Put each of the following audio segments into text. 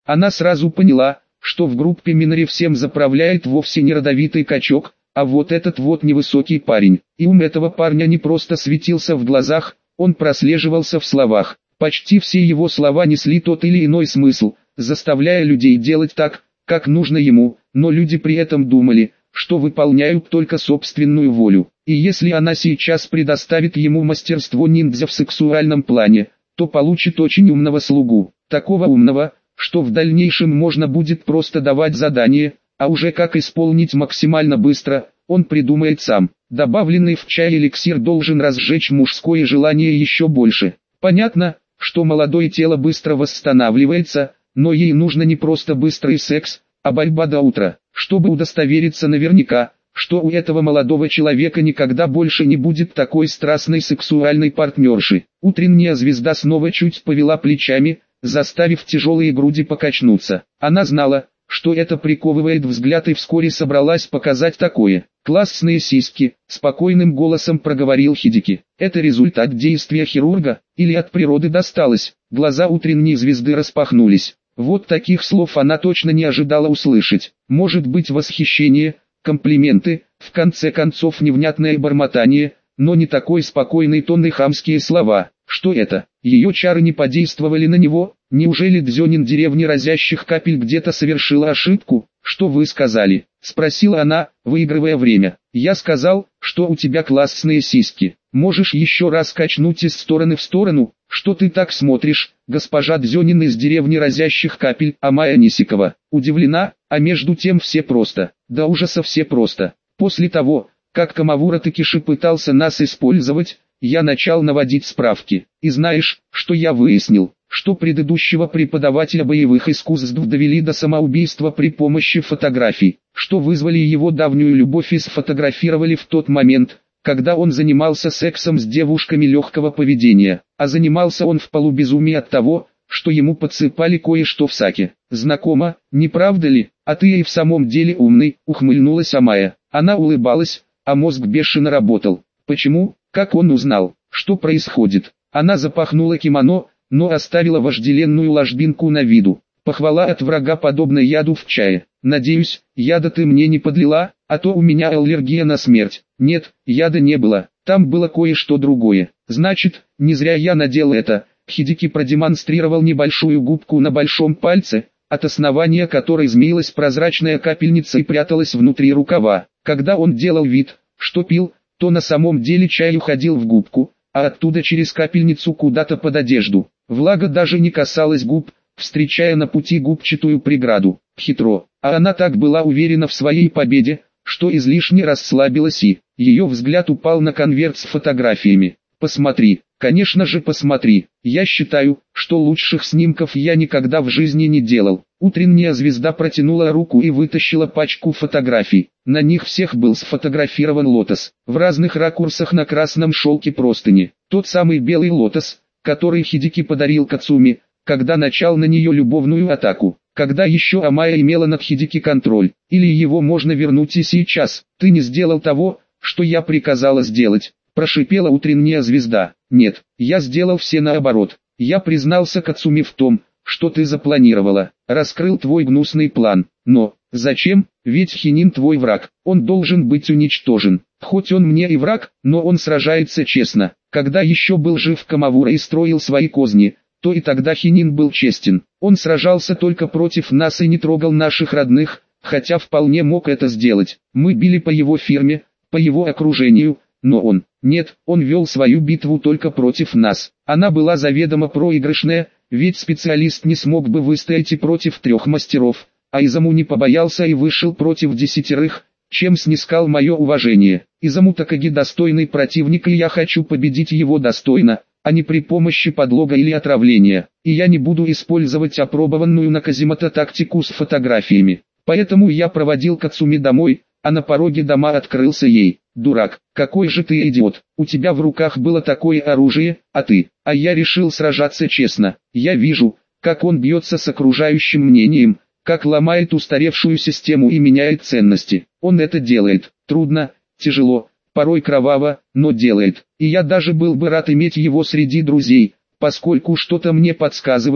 Она сразу поняла, что в группе Минари всем заправляет вовсе не родовитый качок, а вот этот вот невысокий парень. И ум этого парня не просто светился в глазах, он прослеживался в словах. Почти все его слова несли тот или иной смысл, заставляя людей делать так, как нужно ему, но люди при этом думали, что выполняют только собственную волю. И если она сейчас предоставит ему мастерство ниндзя в сексуальном плане, то получит очень умного слугу. Такого умного, что в дальнейшем можно будет просто давать задания, а уже как исполнить максимально быстро, он придумает сам. Добавленный в чай эликсир должен разжечь мужское желание еще больше. Понятно, что молодое тело быстро восстанавливается, но ей нужно не просто быстрый секс, а борьба до утра, чтобы удостовериться наверняка, что у этого молодого человека никогда больше не будет такой страстной сексуальной партнерши. Утренняя звезда снова чуть повела плечами, заставив тяжелые груди покачнуться. Она знала, что это приковывает взгляд, и вскоре собралась показать такое. «Классные сиськи», — спокойным голосом проговорил Хидеки. «Это результат действия хирурга, или от природы досталось?» Глаза утренней звезды распахнулись. Вот таких слов она точно не ожидала услышать. Может быть, восхищение, комплименты, в конце концов невнятное бормотание, но не такой спокойный тон и хамские слова. Что это? Ее чары не подействовали на него? Неужели Дзёнин деревни разящих капель где-то совершила ошибку? «Что вы сказали?» — спросила она, выигрывая время. «Я сказал, что у тебя классные сиськи. Можешь еще раз качнуть из стороны в сторону?» «Что ты так смотришь, госпожа Дзёнин из деревни разящих капель?» Амая Нисикова удивлена, а между тем все просто, до ужаса все просто. После того, как Камавура Такеши пытался нас использовать, я начал наводить справки. И знаешь, что я выяснил? Что предыдущего преподавателя боевых искусств довели до самоубийства при помощи фотографий, что вызвали его давнюю любовь и сфотографировали в тот момент, когда он занимался сексом с девушками легкого поведения, а занимался он в полубезумии от того, что ему подсыпали кое-что в саке. Знакомо, не правда ли? А ты и в самом деле умный, ухмыльнулась Амая. Она улыбалась, а мозг бешено работал. Почему? Как он узнал, что происходит? Она запахнула кимоно, но оставила вожделенную ложбинку на виду. Похвала от врага подобна яду в чае. Надеюсь, яда ты мне не подлила, а то у меня аллергия на смерть. Нет, яда не было, там было кое-что другое. Значит, не зря я надел это. Хидеки продемонстрировал небольшую губку на большом пальце, от основания которой змеилась прозрачная капельница и пряталась внутри рукава. Когда он делал вид, что пил, то на самом деле чай уходил в губку, а оттуда через капельницу куда-то под одежду. Влага даже не касалась губ, встречая на пути губчатую преграду. Хитро. А она так была уверена в своей победе, что излишне расслабилась, и ее взгляд упал на конверт с фотографиями. «Посмотри, конечно же посмотри. Я считаю, что лучших снимков я никогда в жизни не делал». Утренняя звезда протянула руку и вытащила пачку фотографий. На них всех был сфотографирован лотос, в разных ракурсах на красном шелке простыни. Тот самый белый лотос, который Хидеки подарил Кацуми, когда начал на нее любовную атаку. Когда еще Амая имела над Хидеки контроль, или его можно вернуть и сейчас. «Ты не сделал того, что я приказала сделать», — прошипела утренняя звезда. «Нет, я сделал все наоборот. Я признался Кацуми в том, что ты запланировала, раскрыл твой гнусный план. Но, зачем? Ведь Хинин твой враг, он должен быть уничтожен. Хоть он мне и враг, но он сражается честно. Когда еще был жив Камавура и строил свои козни, то и тогда Хинин был честен. Он сражался только против нас и не трогал наших родных, хотя вполне мог это сделать. Мы били по его фирме, по его окружению, но он, нет, он вел свою битву только против нас. Она была заведомо проигрышная, ведь специалист не смог бы выстоять и против 3 мастеров, а Изаму не побоялся и вышел против 10, чем снискал мое уважение. Изаму Такаги достойный противник, и я хочу победить его достойно, а не при помощи подлога или отравления. И я не буду использовать опробованную на Казимото тактику с фотографиями. Поэтому я проводил Кацуми домой, а на пороге дома открылся ей. «Дурак, какой же ты идиот, у тебя в руках было такое оружие, а я решил сражаться честно. Я вижу, как он бьется с окружающим мнением, как ломает устаревшую систему и меняет ценности. Он это делает, трудно, тяжело, порой кроваво, но делает. И я даже был бы рад иметь его среди друзей, поскольку что-то мне подсказывает,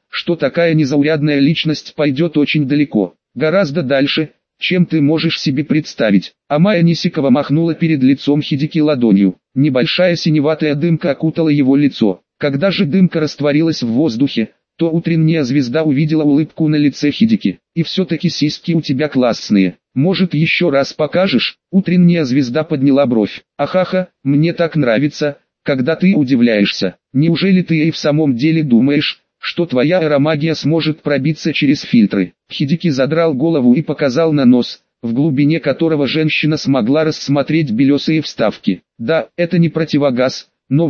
что такая незаурядная личность пойдет очень далеко, гораздо дальше, чем ты можешь себе представить. Амая Нисикова махнула перед лицом Хидики ладонью. Небольшая синеватая дымка окутала его лицо. Когда же дымка растворилась в воздухе, то утренняя звезда увидела улыбку на лице Хидики. «И все-таки сиськи у тебя классные. Может, еще раз покажешь?» Утренняя звезда подняла бровь. «Ахаха, мне так нравится, когда ты удивляешься. Неужели ты и в самом деле думаешь, что твоя аэромагия сможет пробиться через фильтры?» Хидики задрал голову и показал на нос, в глубине которого женщина смогла рассмотреть белесые вставки. «Да, это не противогаз, но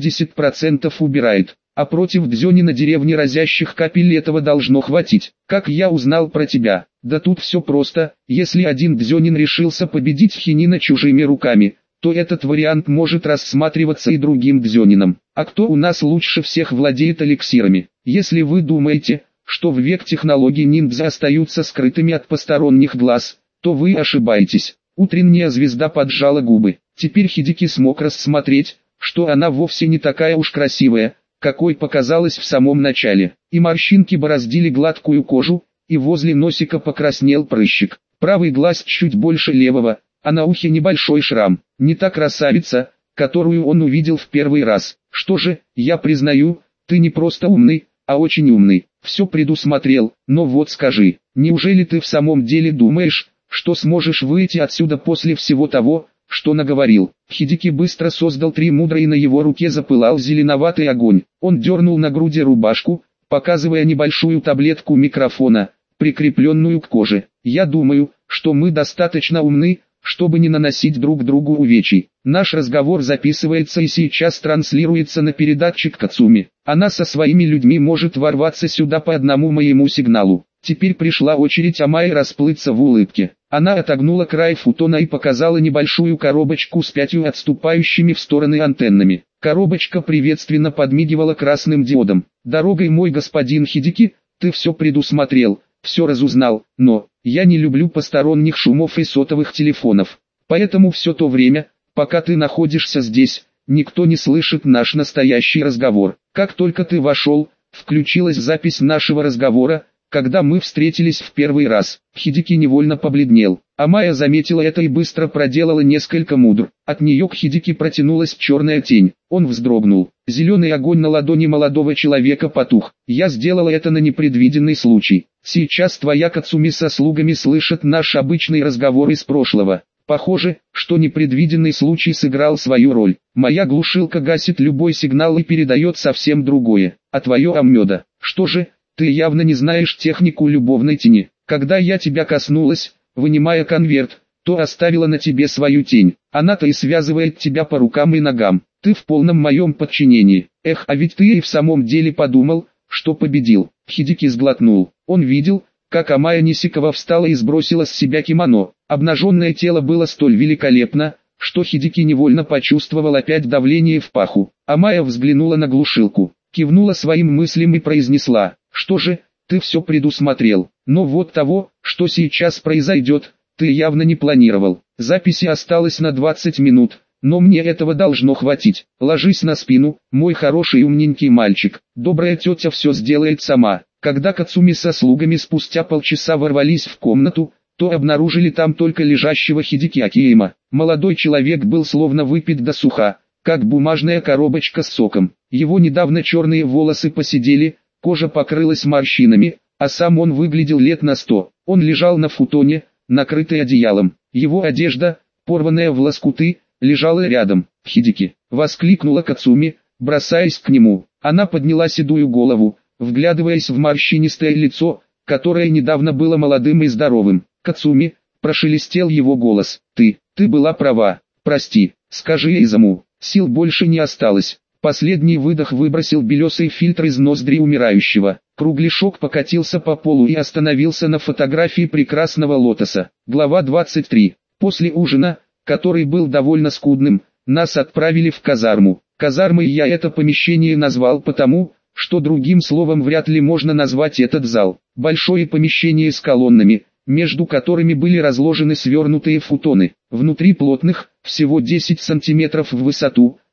80% убирает. А против дзёни на деревне разящих капель этого должно хватить. Как я узнал про тебя? Да тут все просто. Если один дзёнин решился победить хинина чужими руками, то этот вариант может рассматриваться и другим дзёнином. А кто у нас лучше всех владеет эликсирами? Если вы думаете, что в век технологий ниндзя остаются скрытыми от посторонних глаз, то вы ошибаетесь. Утренняя звезда поджала губы. Теперь Хидики смог рассмотреть, что она вовсе не такая уж красивая, какой показалось в самом начале. И морщинки бороздили гладкую кожу, и возле носика покраснел прыщик. Правый глаз чуть больше левого, а на ухе небольшой шрам. Не та красавица, которую он увидел в первый раз. Что же, я признаю, ты не просто умный, а очень умный. Все предусмотрел, но вот скажи, неужели ты в самом деле думаешь, что сможешь выйти отсюда после всего того, что наговорил? Хидики быстро создал 3 мудра, и на его руке запылал зеленоватый огонь. Он дернул на груди рубашку, показывая небольшую таблетку микрофона, прикрепленную к коже. «Я думаю, что мы достаточно умны, чтобы не наносить друг другу увечий. Наш разговор записывается и сейчас транслируется на передатчик Кацуми. Она со своими людьми может ворваться сюда по одному моему сигналу». Теперь пришла очередь Амайи расплыться в улыбке. Она отогнула край футона и показала небольшую коробочку с 5 отступающими в стороны антеннами. Коробочка приветственно подмигивала красным диодом. «Дорогой мой господин Хидики, ты все предусмотрел, все разузнал, но я не люблю посторонних шумов и сотовых телефонов. Поэтому все то время, пока ты находишься здесь, никто не слышит наш настоящий разговор. Как только ты вошел, включилась запись нашего разговора, когда мы встретились в первый раз». Хидики невольно побледнел. Амая заметила это и быстро проделала несколько мудр. От нее к Хидики протянулась черная тень. Он вздрогнул. Зеленый огонь на ладони молодого человека потух. «Я сделала это на непредвиденный случай. Сейчас твоя Кацуми со слугами слышит наш обычный разговор из прошлого. Похоже, что непредвиденный случай сыграл свою роль. Моя глушилка гасит любой сигнал и передает совсем другое. А твое Аммёда, что же? Ты явно не знаешь технику любовной тени. Когда я тебя коснулась, вынимая конверт, то оставила на тебе свою тень. Она-то и связывает тебя по рукам и ногам. Ты в полном моем подчинении. Эх, а ведь ты и в самом деле подумал, что победил». Хидики сглотнул. Он видел, как Амая Нисикова встала и сбросила с себя кимоно. Обнаженное тело было столь великолепно, что Хидики невольно почувствовал опять давление в паху. Амая взглянула на глушилку, кивнула своим мыслям и произнесла: «Что же, ты все предусмотрел, но вот того, что сейчас произойдет, ты явно не планировал. Записи осталось на 20 минут, но мне этого должно хватить. Ложись на спину, мой хороший умненький мальчик, добрая тетя все сделает сама». Когда Кацуми со слугами спустя полчаса ворвались в комнату, то обнаружили там только лежащего Хидики Акиема. Молодой человек был словно выпит до суха, как бумажная коробочка с соком. Его недавно черные волосы поседели, кожа покрылась морщинами, а сам он выглядел лет на 100. Он лежал на футоне, накрытый одеялом. Его одежда, порванная в лоскуты, лежала рядом. «Хидики!» — воскликнула Кацуми, бросаясь к нему. Она подняла седую голову, вглядываясь в морщинистое лицо, которое недавно было молодым и здоровым. «Кацуми!» — прошелестел его голос. Ты была права. Прости, скажи Эйзаму, сил больше не осталось». Последний выдох выбросил белесый фильтр из ноздри умирающего. Кругляшок покатился по полу и остановился на фотографии прекрасного лотоса. Глава 23. После ужина, который был довольно скудным, нас отправили в казарму. Казармой я это помещение назвал потому, что другим словом вряд ли можно назвать этот зал. Большое помещение с колоннами, между которыми были разложены свернутые футоны. Внутри плотных, всего 10 сантиметров в высоту,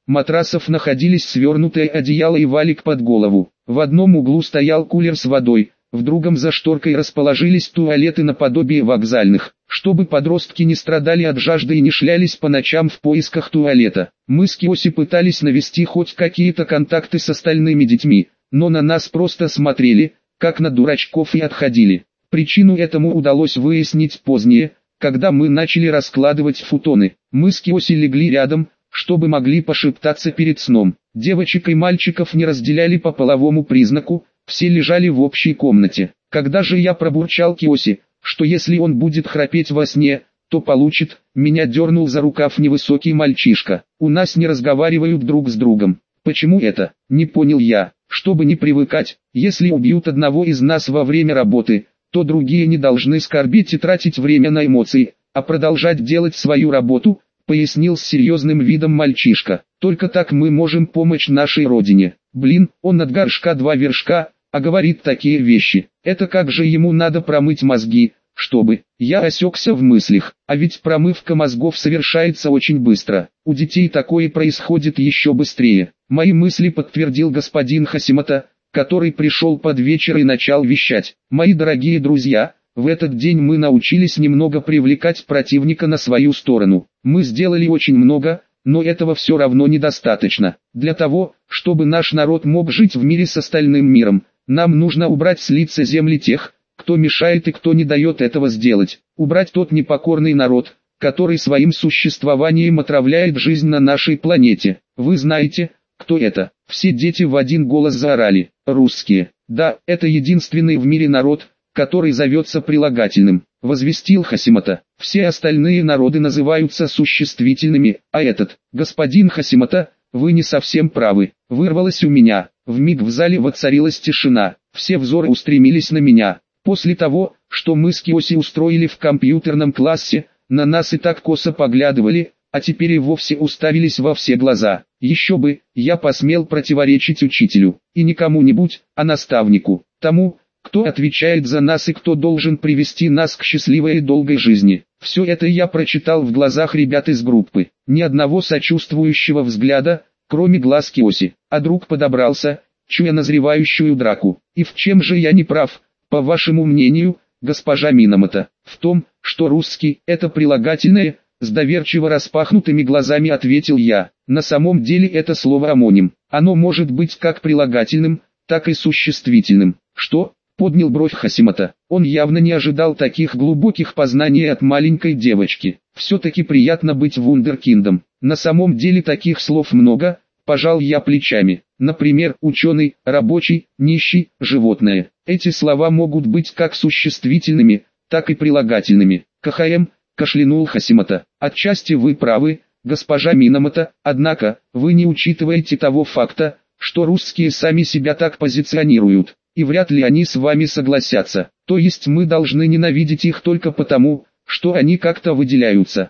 матрасов находились свернутое одеяло и валик под голову. В одном углу стоял кулер с водой, в другом за шторкой расположились туалеты наподобие вокзальных, чтобы подростки не страдали от жажды и не шлялись по ночам в поисках туалета. Мы с Киоси пытались навести хоть какие-то контакты с остальными детьми, но на нас просто смотрели, как на дурачков, и отходили. Причину этому удалось выяснить позднее, когда мы начали раскладывать футоны. Мы с Киоси легли рядом, чтобы могли пошептаться перед сном. Девочек и мальчиков не разделяли по половому признаку, все лежали в общей комнате. Когда же я пробурчал Киоси, что если он будет храпеть во сне, то получит, меня дернул за рукав невысокий мальчишка. У нас не разговаривают друг с другом. Почему это? Не понял я. Чтобы не привыкать, если убьют одного из нас во время работы, то другие не должны скорбеть и тратить время на эмоции, а продолжать делать свою работу, пояснил с серьезным видом мальчишка. Только так мы можем помочь нашей родине. Блин, он от горшка два вершка, а говорит такие вещи. Это как же ему надо промыть мозги, чтобы... Я осекся в мыслях, а ведь промывка мозгов совершается очень быстро. У детей такое происходит еще быстрее. Мои мысли подтвердил господин Хасимото, который пришел под вечер и начал вещать. Мои дорогие друзья, в этот день мы научились немного привлекать противника на свою сторону. Мы сделали очень много, но этого все равно недостаточно. Для того, чтобы наш народ мог жить в мире с остальным миром, нам нужно убрать с лица земли тех, кто мешает и кто не дает этого сделать. Убрать тот непокорный народ, который своим существованием отравляет жизнь на нашей планете. Вы знаете, кто это? Все дети в один голос заорали. Русские. Да, это единственный в мире народ, который зовется прилагательным, возвестил Хасимото. Все остальные народы называются существительными, а этот, господин Хасимото, вы не совсем правы. Вырвалось у меня. Вмиг в зале воцарилась тишина. Все взоры устремились на меня. После того, что мы с Киоси устроили в компьютерном классе, на нас и так косо поглядывали, а теперь и вовсе уставились во все глаза. Еще бы, я посмел противоречить учителю, и не кому-нибудь, а наставнику, тому, кто отвечает за нас и кто должен привести нас к счастливой и долгой жизни. Все это я прочитал в глазах ребят из группы. Ни одного сочувствующего взгляда, кроме глаз Киоси. А друг подобрался, чуя назревающую драку. И в чем же я не прав, по вашему мнению, госпожа Минамото? В том, что русский – это прилагательное, с доверчиво распахнутыми глазами ответил я. На самом деле это слово амоним. Оно может быть как прилагательным, так и существительным. Что? Поднял бровь Хасимото. Он явно не ожидал таких глубоких познаний от маленькой девочки. Все-таки приятно быть вундеркиндом. На самом деле таких слов много, пожал я плечами. Например, ученый, рабочий, нищий, животное. Эти слова могут быть как существительными, так и прилагательными. КХМ, кашлянул Хасимото. Отчасти вы правы, госпожа Минамото, однако, вы не учитываете того факта, что русские сами себя так позиционируют, и вряд ли они с вами согласятся. То есть мы должны ненавидеть их только потому, что они как-то выделяются.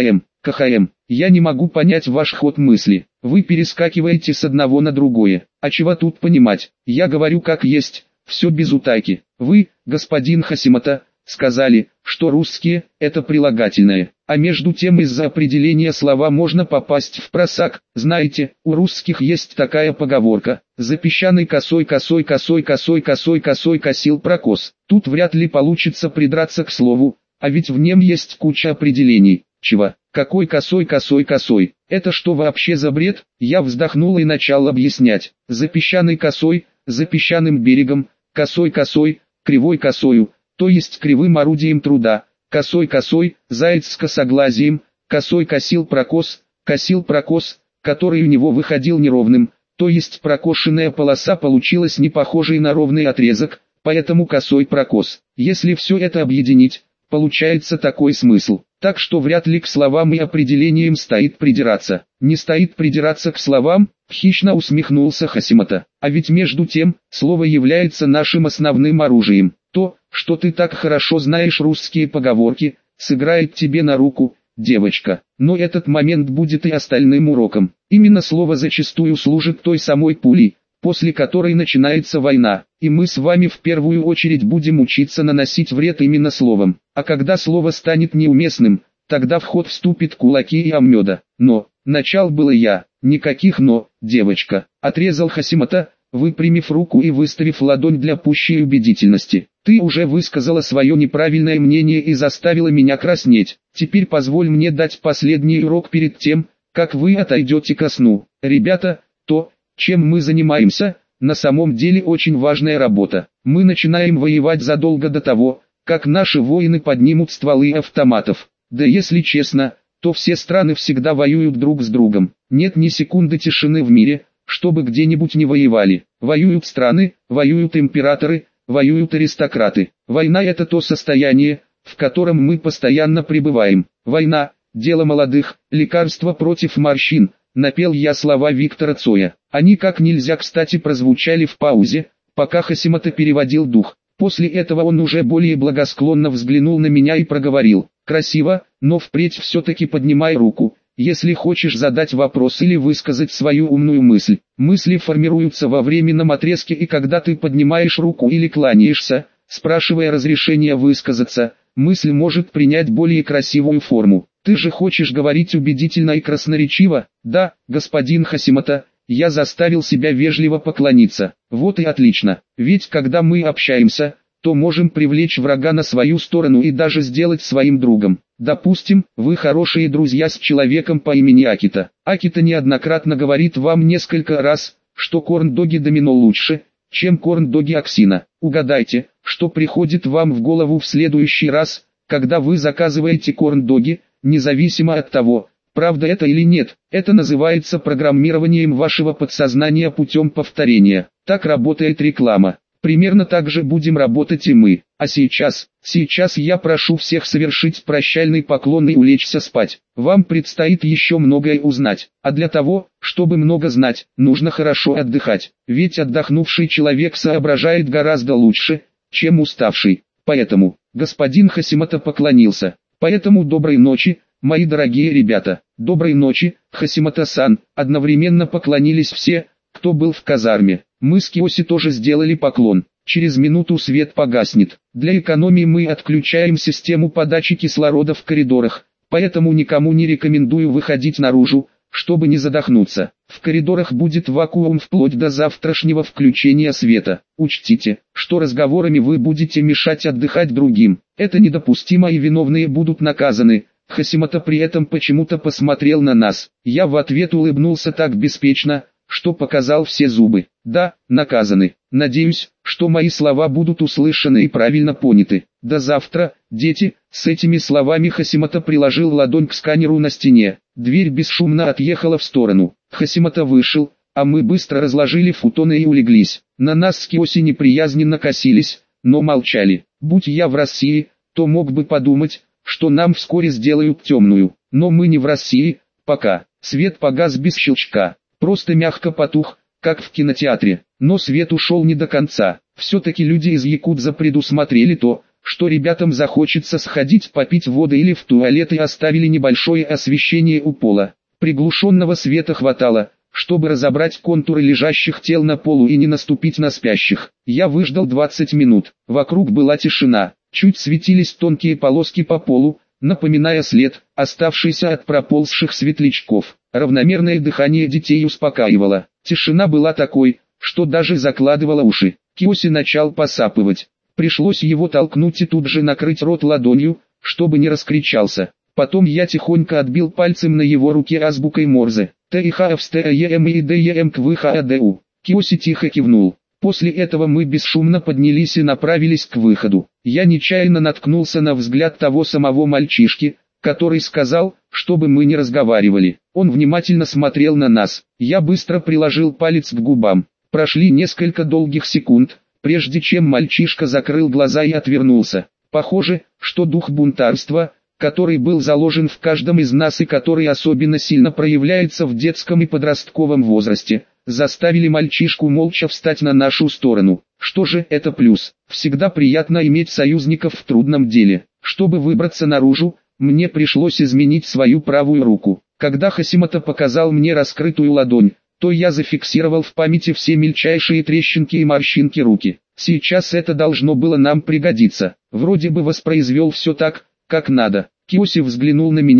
КХМ, я не могу понять ваш ход мысли. Вы перескакиваете с одного на другое. А чего тут понимать? Я говорю как есть, все без утайки. Вы, господин Хасимото, сказали, что русские – это прилагательное. А между тем из-за определения слова можно попасть в просак. Знаете, у русских есть такая поговорка: «За песчаной косой косил прокос». Тут вряд ли получится придраться к слову, а ведь в нем есть куча определений. Чего? Какой косой? Это что вообще за бред? Я вздохнул и начал объяснять. За песчаной косой, за песчаным берегом, косой, кривой косою, то есть кривым орудием труда, косой, заяц с косоглазием, косой косил прокос, который у него выходил неровным, то есть прокошенная полоса получилась не похожей на ровный отрезок, поэтому косой прокос. Если все это объединить, получается такой смысл. Так что вряд ли к словам и определениям стоит придираться. Не стоит придираться к словам, хищно усмехнулся Хасимото. А ведь между тем, слово является нашим основным оружием. То, что ты так хорошо знаешь русские поговорки, сыграет тебе на руку, девочка. Но этот момент будет и остальным уроком. Именно слово зачастую служит той самой пулей, после которой начинается война, и мы с вами в первую очередь будем учиться наносить вред именно словом. А когда слово станет неуместным, тогда в ход вступит кулаки и оммеда. Но, Начал было я. Никаких «но», девочка, отрезал Хасимата, выпрямив руку и выставив ладонь для пущей убедительности. Ты уже высказала свое неправильное мнение и заставила меня краснеть. Теперь позволь мне дать последний урок перед тем, как вы отойдете ко сну. Ребята, то, чем мы занимаемся, на самом деле очень важная работа. Мы начинаем воевать задолго до того, как наши воины поднимут стволы автоматов. Да если честно, то все страны всегда воюют друг с другом. Нет ни секунды тишины в мире, чтобы где-нибудь не воевали. Воюют страны, воюют императоры, воюют аристократы. Война – это то состояние, в котором мы постоянно пребываем. Война – дело молодых, лекарство против морщин. Напел я слова Виктора Цоя. Они как нельзя кстати прозвучали в паузе, пока Хасимата переводил дух. После этого он уже более благосклонно взглянул на меня и проговорил: «Красиво, но впредь все-таки поднимай руку, если хочешь задать вопрос или высказать свою умную мысль. Мысли формируются во временном отрезке, и когда ты поднимаешь руку или кланяешься, спрашивая разрешения высказаться, мысль может принять более красивую форму. Ты же хочешь говорить убедительно и красноречиво?» «Да, господин Хасимата». Я заставил себя вежливо поклониться. Вот и отлично, ведь когда мы общаемся, то можем привлечь врага на свою сторону и даже сделать своим другом. Допустим, вы хорошие друзья с человеком по имени Акита. Акита неоднократно говорит вам несколько раз, что корн-доги домино лучше, чем корн-доги Аксина. Угадайте, что приходит вам в голову в следующий раз, когда вы заказываете корн-доги, независимо от того, правда это или нет. Это называется программированием вашего подсознания путем повторения. Так работает реклама. Примерно так же будем работать и мы. А сейчас я прошу всех совершить прощальный поклон и улечься спать. Вам предстоит еще многое узнать. А для того, чтобы много знать, нужно хорошо отдыхать. Ведь отдохнувший человек соображает гораздо лучше, чем уставший. Поэтому, господин Хасимата поклонился. Поэтому доброй ночи, мои дорогие ребята. Доброй ночи, Хасимата-сан. Одновременно поклонились все, кто был в казарме. Мы с Киоси тоже сделали поклон. Через минуту свет погаснет. Для экономии мы отключаем систему подачи кислорода в коридорах, поэтому никому не рекомендую выходить наружу, чтобы не задохнуться. В коридорах будет вакуум вплоть до завтрашнего включения света. Учтите, что разговорами вы будете мешать отдыхать другим. Это недопустимо и виновные будут наказаны. Хасимата при этом почему-то посмотрел на нас. Я в ответ улыбнулся так беспечно, что показал все зубы. Да, наказаны. Надеюсь, что мои слова будут услышаны и правильно поняты. До завтра, дети. С этими словами Хасимата приложил ладонь к сканеру на стене. Дверь бесшумно отъехала в сторону. Хасимата вышел, а мы быстро разложили футоны и улеглись. На нас с Киоси неприязненно косились, но молчали. Будь я в России, то мог бы подумать, что нам вскоре сделают темную. Но мы не в России, пока. Свет погас без щелчка. Просто мягко потух, как в кинотеатре. Но свет ушел не до конца. Все-таки люди из Якудза предусмотрели то, что ребятам захочется сходить попить воды или в туалет, и оставили небольшое освещение у пола. Приглушенного света хватало, чтобы разобрать контуры лежащих тел на полу и не наступить на спящих. Я выждал 20 минут. Вокруг была тишина. Чуть светились тонкие полоски по полу, напоминая след, оставшийся от проползших светлячков. Равномерное дыхание детей успокаивало. Тишина была такой, что даже закладывала уши. Киоси начал посапывать. Пришлось его толкнуть и тут же накрыть рот ладонью, чтобы не раскричался. Потом я тихонько отбил пальцем на его руке азбукой Морзе. ТИХАФСТЕМИДЕМКВХАДУ. Киоси тихо кивнул. После этого мы бесшумно поднялись и направились к выходу. Я нечаянно наткнулся на взгляд того самого мальчишки, который сказал, чтобы мы не разговаривали. Он внимательно смотрел на нас. Я быстро приложил палец к губам. Прошли несколько долгих секунд, прежде чем мальчишка закрыл глаза и отвернулся. Похоже, что дух бунтарства, который был заложен в каждом из нас и который особенно сильно проявляется в детском и подростковом возрасте, заставили мальчишку молча встать на нашу сторону. Что же это плюс? Всегда приятно иметь союзников в трудном деле. Чтобы выбраться наружу, мне пришлось изменить свою правую руку. Когда Хасимата показал мне раскрытую ладонь, то я зафиксировал в памяти все мельчайшие трещинки и морщинки руки. Сейчас это должно было нам пригодиться. Вроде бы воспроизвел все так, как надо. Киоси взглянул на меня,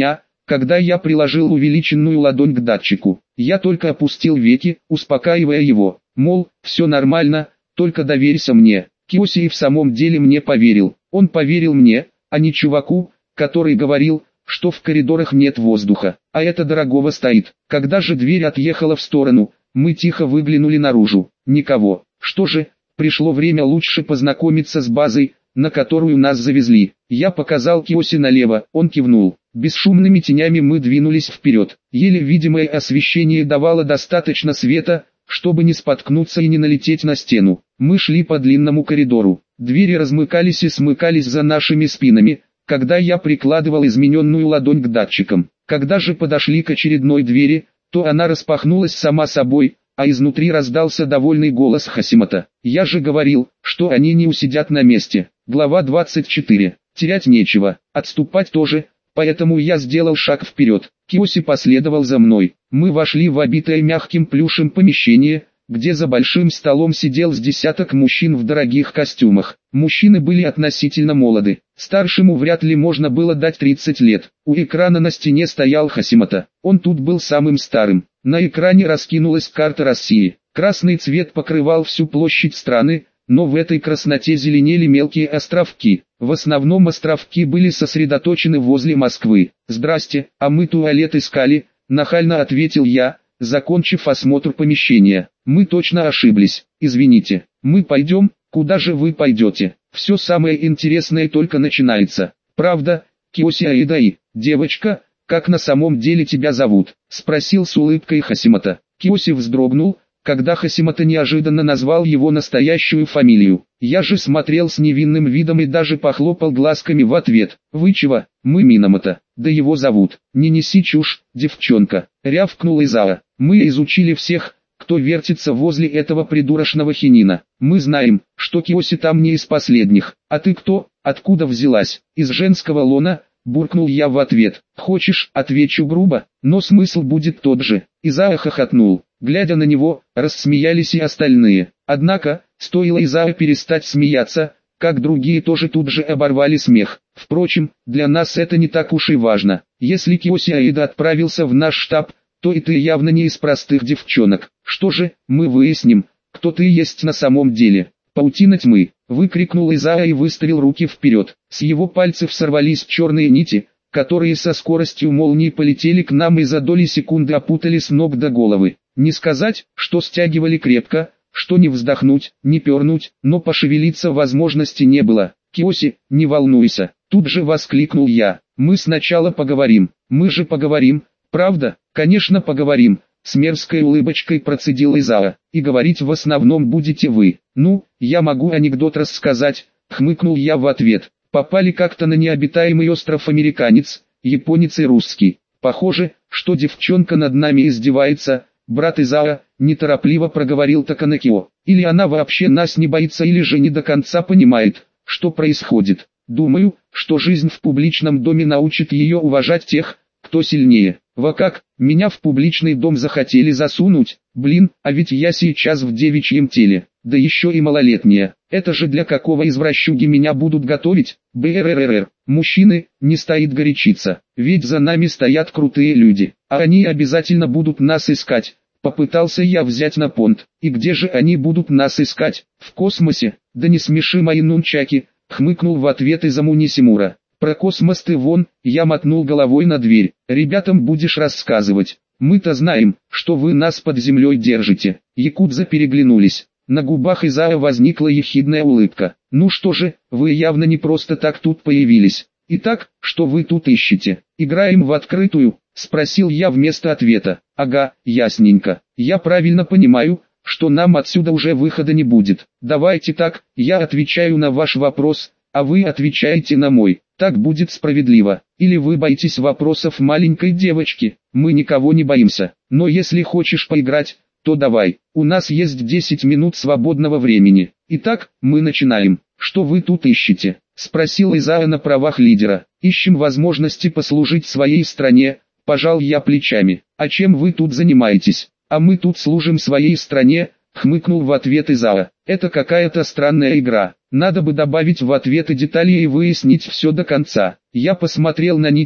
когда я приложил увеличенную ладонь к датчику. Я только опустил веки, успокаивая его, мол, все нормально, только доверься мне. Киоси и в самом деле мне поверил. Он поверил мне, а не чуваку, который говорил, что в коридорах нет воздуха, а это дорогого стоит. Когда же дверь отъехала в сторону, мы тихо выглянули наружу. Никого. Что же, пришло время лучше познакомиться с базой, на которую нас завезли. Я показал Киоси налево, он кивнул. Бесшумными тенями мы двинулись вперед. Еле видимое освещение давало достаточно света, чтобы не споткнуться и не налететь на стену. Мы шли по длинному коридору. Двери размыкались и смыкались за нашими спинами, когда я прикладывал измененную ладонь к датчикам. Когда же подошли к очередной двери, то она распахнулась сама собой, а изнутри раздался довольный голос Хасимото. Я же говорил, что они не усидят на месте. Глава 24. Терять нечего, отступать тоже, поэтому я сделал шаг вперед. Киоси последовал за мной. Мы вошли в обитое мягким плюшем помещение, где за большим столом сидел с десяток мужчин в дорогих костюмах. Мужчины были относительно молоды. Старшему вряд ли можно было дать 30 лет. У экрана на стене стоял Хасимото. Он тут был самым старым. На экране раскинулась карта России. Красный цвет покрывал всю площадь страны, но в этой красноте зеленели мелкие островки. В основном островки были сосредоточены возле Москвы. «Здрасте, а мы туалет искали», — нахально ответил я, закончив осмотр помещения. «Мы точно ошиблись, извините. Мы пойдем, куда же вы пойдете? Все самое интересное только начинается. Правда, Киоси Аидаи, девочка, как на самом деле тебя зовут?» — спросил с улыбкой Хасимото. Киоси вздрогнул, когда Хасимото неожиданно назвал его настоящую фамилию. Я же смотрел с невинным видом и даже похлопал глазками в ответ. «Вы чего? Мы Минамото, да его зовут». «Не неси чушь, девчонка», — рявкнул Изао. «Мы изучили всех, кто вертится возле этого придурочного хинина. Мы знаем, что Киоси там не из последних. А ты кто? Откуда взялась?» «Из женского лона», — буркнул я в ответ. «Хочешь, отвечу грубо, но смысл будет тот же». Изао хохотнул. Глядя на него, рассмеялись и остальные. Однако, стоило Изао перестать смеяться, как другие тоже тут же оборвали смех. Впрочем, для нас это не так уж и важно. Если Киоси Аида отправился в наш штаб, то и ты явно не из простых девчонок. Что же, мы выясним, кто ты есть на самом деле. «Паутина тьмы!» — выкрикнул Изао и выставил руки вперед. С его пальцев сорвались черные нити, которые со скоростью молнии полетели к нам и за доли секунды опутали с ног до головы. Не сказать, что стягивали крепко, что не вздохнуть, не пернуть, но пошевелиться возможности не было. «Киоси, не волнуйся!» — тут же воскликнул я. «Мы сначала поговорим. Мы же поговорим, правда?» «Конечно поговорим», — с мерзкой улыбочкой процедил Изао. «И говорить в основном будете вы». «Ну, я могу анекдот рассказать», — хмыкнул я в ответ. «Попали как-то на необитаемый остров американец, японец и русский. Похоже, что девчонка над нами издевается». «Брат Изао», — неторопливо проговорил Таканакио. «Или она вообще нас не боится, или же не до конца понимает, что происходит. Думаю, что жизнь в публичном доме научит ее уважать тех, кто сильнее. Во как, меня в публичный дом захотели засунуть, блин, а ведь я сейчас в девичьем теле, да еще и малолетняя. Это же для какого извращуги меня будут готовить? БРРР. Мужчины, не стоит горячиться, ведь за нами стоят крутые люди, а они обязательно будут нас искать». Попытался я взять на понт. «И где же они будут нас искать? В космосе? Да не смеши мои нунчаки», — хмыкнул в ответ Изаму Нисимура. «Про космос ты вон», — я мотнул головой на дверь. «Ребятам будешь рассказывать. Мы-то знаем, что вы нас под землей держите». Якудза переглянулись. На губах Изао возникла ехидная улыбка. «Ну что же, вы явно не просто так тут появились. Итак, что вы тут ищете? Играем в открытую?» — спросил я вместо ответа. «Ага, ясненько. Я правильно понимаю, что нам отсюда уже выхода не будет. Давайте так, я отвечаю на ваш вопрос, а вы отвечаете на мой. Так будет справедливо. Или вы боитесь вопросов маленькой девочки?» «Мы никого не боимся. Но если хочешь поиграть, то давай. У нас есть 10 минут свободного времени. Итак, мы начинаем. Что вы тут ищете?» — спросил Изао на правах лидера. «Ищем возможности послужить своей стране», — пожал я плечами. «А чем вы тут занимаетесь?» «А мы тут служим своей стране», — хмыкнул в ответ Изао. «Это какая-то странная игра. Надо бы добавить в ответы детали и выяснить все до конца». Я посмотрел на нити,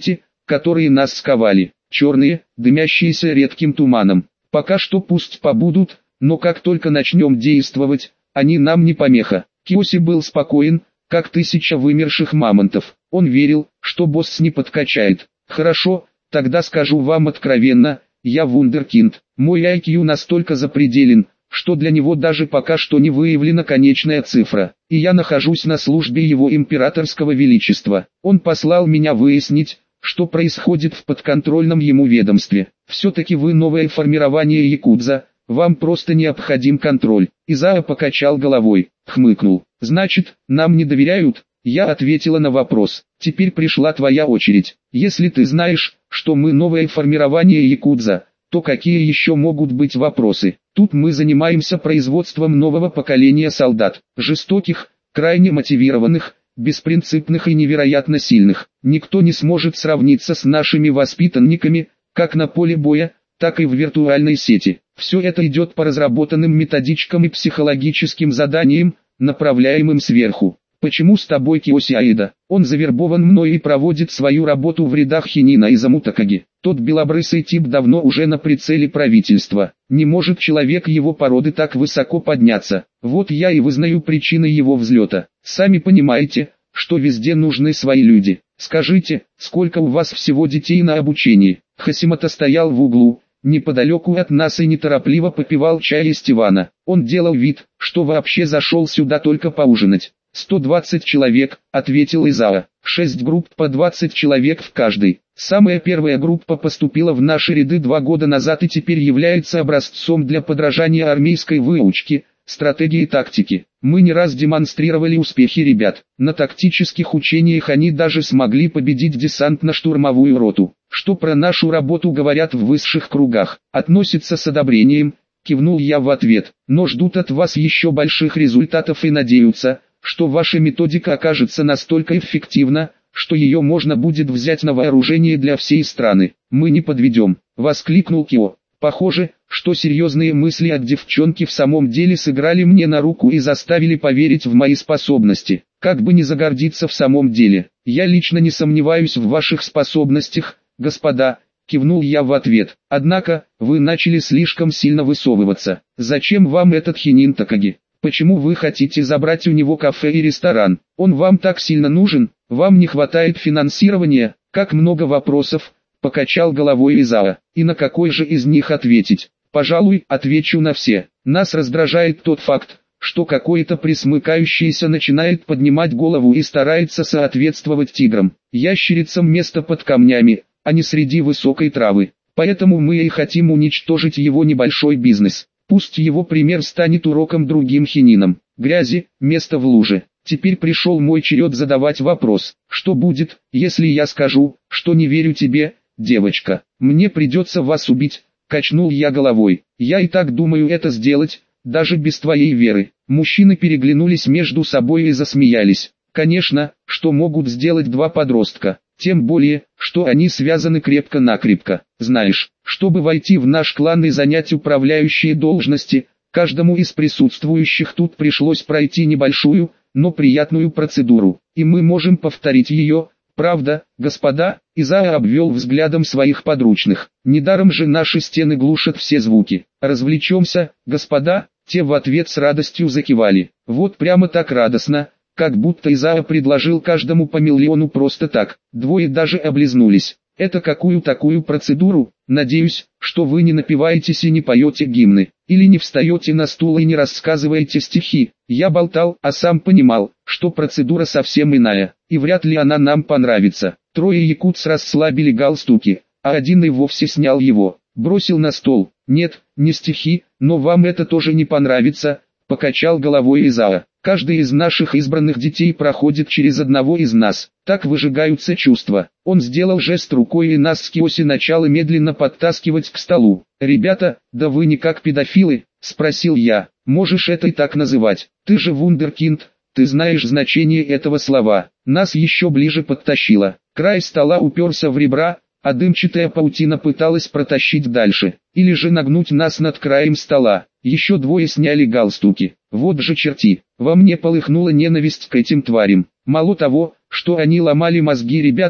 которые нас сковали, черные, дымящиеся редким туманом. Пока что пусть побудут, но как только начнем действовать, они нам не помеха. Киоси был спокоен, как 1000 вымерших мамонтов. Он верил, что босс не подкачает. Хорошо, тогда скажу вам откровенно, я вундеркинд. Мой IQ настолько запределен, что для него даже пока что не выявлена конечная цифра, и я нахожусь на службе его императорского величества. Он послал меня выяснить, что происходит в подконтрольном ему ведомстве. Все-таки вы новое формирование якудза, вам просто необходим контроль. Изао покачал головой, хмыкнул. Значит, нам не доверяют? Я ответила на вопрос. Теперь пришла твоя очередь. Если ты знаешь, что мы новое формирование якудза, то какие еще могут быть вопросы? Тут мы занимаемся производством нового поколения солдат, жестоких, крайне мотивированных, беспринципных и невероятно сильных. Никто не сможет сравниться с нашими воспитанниками, как на поле боя, так и в виртуальной сети. Все это идет по разработанным методичкам и психологическим заданиям, направляемым сверху. Почему с тобой Киоси Аида? Он завербован мной и проводит свою работу в рядах Хинина и Замутакаги. Тот белобрысый тип давно уже на прицеле правительства. Не может человек его породы так высоко подняться. Вот я и вызнаю причины его взлета. Сами понимаете, что везде нужны свои люди. Скажите, сколько у вас всего детей на обучении? Хасимото стоял в углу, неподалеку от нас, и неторопливо попивал чай из дивана. Он делал вид, что вообще зашел сюда только поужинать. 120 человек, ответил Изао. 6 групп по 20 человек в каждой. Самая первая группа поступила в наши ряды 2 года назад и теперь является образцом для подражания армейской выучки, стратегии и тактики. Мы не раз демонстрировали успехи ребят. На тактических учениях они даже смогли победить десантно-штурмовую роту. Что про нашу работу говорят в высших кругах? Относятся с одобрением, кивнул я в ответ. Но ждут от вас еще больших результатов и надеются, что ваша методика окажется настолько эффективна, что ее можно будет взять на вооружение для всей страны. Мы не подведем, воскликнул Кио. Похоже, что серьезные мысли от девчонки в самом деле сыграли мне на руку и заставили поверить в мои способности. Как бы не загордиться в самом деле. Я лично не сомневаюсь в ваших способностях, господа, кивнул я в ответ. Однако, вы начали слишком сильно высовываться. Зачем вам этот Хинин Такаги? Почему вы хотите забрать у него кафе и ресторан? Он вам так сильно нужен? Вам не хватает финансирования? Как много вопросов, покачал головой Изао. И на какой же из них ответить? Пожалуй, отвечу на все. Нас раздражает тот факт, что какое-то присмыкающееся начинает поднимать голову и старается соответствовать тиграм, ящерицам место под камнями, а не среди высокой травы. Поэтому мы и хотим уничтожить его небольшой бизнес. Пусть его пример станет уроком другим хининам. Грязи, место в луже. Теперь пришел мой черед задавать вопрос. Что будет, если я скажу, что не верю тебе, девочка? Мне придется вас убить, качнул я головой. Я и так думаю это сделать, даже без твоей веры. Мужчины переглянулись между собой и засмеялись. Конечно, что могут сделать два подростка? Тем более, что они связаны крепко-накрепко. Знаешь, чтобы войти в наш клан и занять управляющие должности, каждому из присутствующих тут пришлось пройти небольшую, но приятную процедуру. И мы можем повторить ее, правда, господа? Изао обвел взглядом своих подручных. Недаром же наши стены глушат все звуки. Развлечемся, господа? Те в ответ с радостью закивали. Вот прямо так радостно, как будто Изао предложил каждому по миллиону просто так. Двое даже облизнулись. Это какую такую процедуру? Надеюсь, что вы не напиваетесь и не поете гимны, или не встаете на стул и не рассказываете стихи. Я болтал, а сам понимал, что процедура совсем иная, и вряд ли она нам понравится. Трое якутс расслабили галстуки, а один и вовсе снял его, бросил на стол. Нет, не стихи, но вам это тоже не понравится, покачал головой Изао. Каждый из наших избранных детей проходит через одного из нас. Так выжигаются чувства. Он сделал жест рукой, и нас с Киоси начало медленно подтаскивать к столу. «Ребята, да вы не как педофилы?» – спросил я. «Можешь это и так называть. Ты же вундеркинд, ты знаешь значение этого слова». Нас еще ближе подтащило. Край стола уперся в ребра, а дымчатая паутина пыталась протащить дальше. Или же нагнуть нас над краем стола. Еще двое сняли галстуки. Вот же черти. Во мне полыхнула ненависть к этим тварям. Мало того, что они ломали мозги ребятам,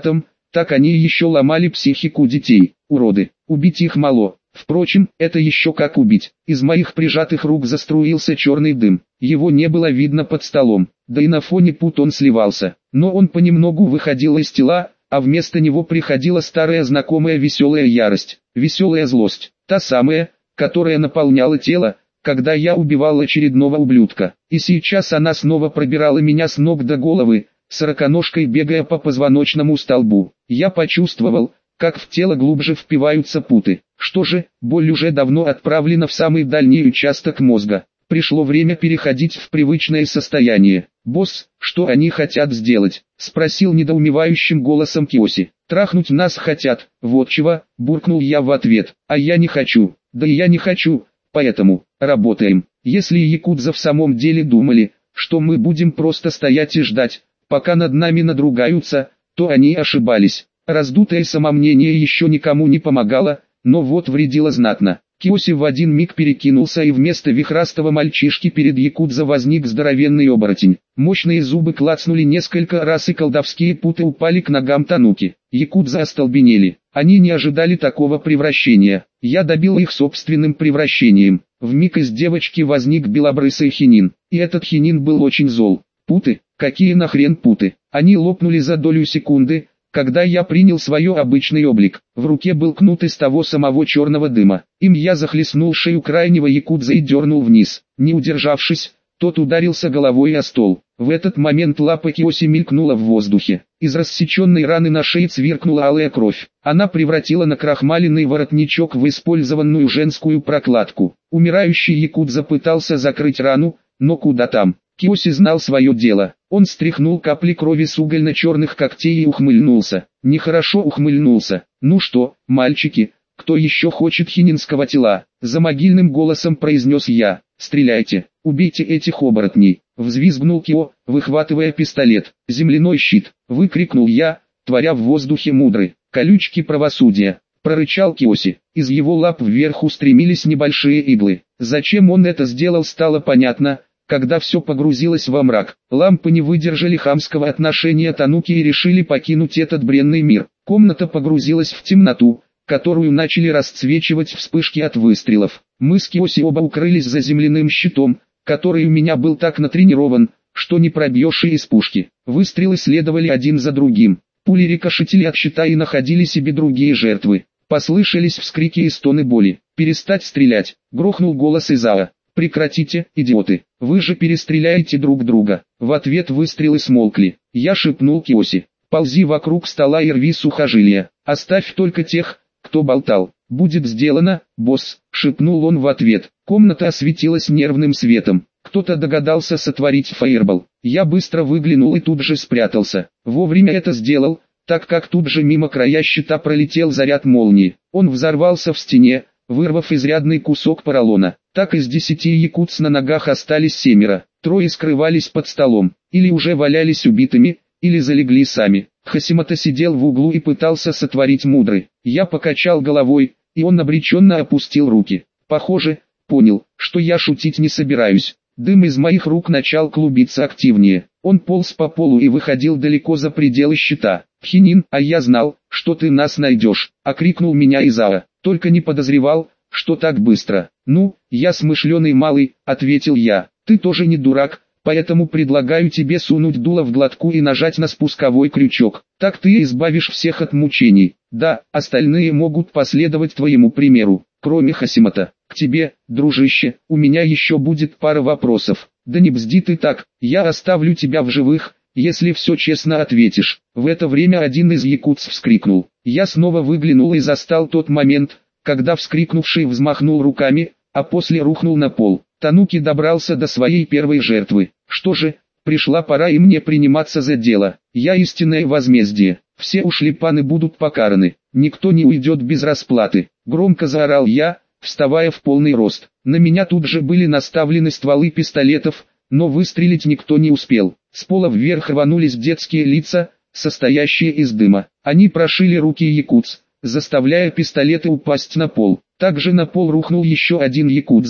Так они еще ломали психику детей, уроды, убить их мало. Впрочем, это еще как убить. Из моих прижатых рук заструился черный дым. Его не было видно под столом, да и на фоне пут он сливался. Но он понемногу выходил из тела, а вместо него приходила старая знакомая веселая ярость, веселая злость. Та самая, которая наполняла тело, когда я убивал очередного ублюдка. И сейчас она снова пробирала меня с ног до головы, сороконожкой бегая по позвоночному столбу. Я почувствовал, как в тело глубже впиваются путы. Что же, боль уже давно отправлена в самый дальний участок мозга. Пришло время переходить в привычное состояние. «Босс, что они хотят сделать?» — спросил недоумевающим голосом Киоси. «Трахнуть нас хотят, вот чего», — буркнул я в ответ. «А я не хочу, да и я не хочу, поэтому работаем». Если якудза в самом деле думали, что мы будем просто стоять и ждать, пока над нами надругаются, то они ошибались. Раздутое самомнение еще никому не помогало, но вот вредило знатно. Киоси в один миг перекинулся, и вместо вихрастого мальчишки перед якудза возник здоровенный оборотень. Мощные зубы клацнули несколько раз, и колдовские путы упали к ногам Тануки. Якудза остолбенели. Они не ожидали такого превращения. Я добил их собственным превращением. Вмиг из девочки возник белобрысый хинин. И этот хинин был очень зол. Путы? Какие нахрен путы? Они лопнули за долю секунды, когда я принял свой обычный облик. В руке был кнут из того самого черного дыма. Им я захлестнул шею крайнего якудза и дернул вниз. Не удержавшись, тот ударился головой о стол. В этот момент лапа Киоси мелькнула в воздухе. Из рассеченной раны на шее цвиркнула алая кровь. Она превратила накрахмаленный воротничок в использованную женскую прокладку. Умирающий якудза пытался закрыть рану, но куда там. Киоси знал свое дело. Он стряхнул капли крови с угольно-черных когтей и ухмыльнулся. Нехорошо ухмыльнулся. «Ну что, мальчики, кто еще хочет хининского тела?» За могильным голосом произнес я. «Стреляйте, убейте этих оборотней!» Взвизгнул Кио, выхватывая пистолет. «Земляной щит!» — выкрикнул я, творя в воздухе мудры колючки правосудия. Прорычал Киоси. Из его лап вверх устремились небольшие иглы. Зачем он это сделал, стало понятно, когда все погрузилось во мрак. Лампы не выдержали хамского отношения Тануки и решили покинуть этот бренный мир. Комната погрузилась в темноту, которую начали расцвечивать вспышки от выстрелов. Мы с Киоси оба укрылись за земляным щитом, который у меня был так натренирован, что не пробьешь и из пушки. Выстрелы следовали один за другим. Пули рикошетили от щита и находили себе другие жертвы. Послышались вскрики и стоны боли. «Перестать стрелять!» — грохнул голос Изао. «Прекратите, идиоты! Вы же перестреляете друг друга!» В ответ выстрелы смолкли. Я шепнул Киоси: «Ползи вокруг стола и рви сухожилия. Оставь только тех, кто болтал». «Будет сделано, босс», — шепнул он в ответ. Комната осветилась нервным светом. Кто-то догадался сотворить фаербол. Я быстро выглянул и тут же спрятался. Вовремя это сделал, так как тут же мимо края щита пролетел заряд молнии. Он взорвался в стене, вырвав изрядный кусок поролона. Так из 10 якудз на ногах остались 7. 3 скрывались под столом, или уже валялись убитыми, или залегли сами. Хасимото сидел в углу и пытался сотворить мудры. Я покачал головой, и он обреченно опустил руки. Похоже, понял, что я шутить не собираюсь. Дым из моих рук начал клубиться активнее. Он полз по полу и выходил далеко за пределы щита. «Хинин, а я знал, что ты нас найдешь», — окрикнул меня Изао. «Только не подозревал, что так быстро». «Ну, я смышленый малый», — ответил я. «Ты тоже не дурак, поэтому предлагаю тебе сунуть дуло в глотку и нажать на спусковой крючок. Так ты избавишь всех от мучений. Да, остальные могут последовать твоему примеру, кроме Хасимото. К тебе, дружище, у меня еще будет пара вопросов». «Да не бзди ты так, я оставлю тебя в живых, если все честно ответишь». В это время один из якудз вскрикнул. Я снова выглянул и застал тот момент, когда вскрикнувший взмахнул руками, а после рухнул на пол. Тануки добрался до своей первой жертвы. Что же, пришла пора и мне приниматься за дело. Я истинное возмездие. Все ушлепаны будут покараны. Никто не уйдет без расплаты. Громко заорал я, вставая в полный рост. На меня тут же были наставлены стволы пистолетов, но выстрелить никто не успел. С пола вверх рванулись детские лица, состоящие из дыма. Они прошили руки якудз, заставляя пистолеты упасть на пол. Также на пол рухнул еще один якудза,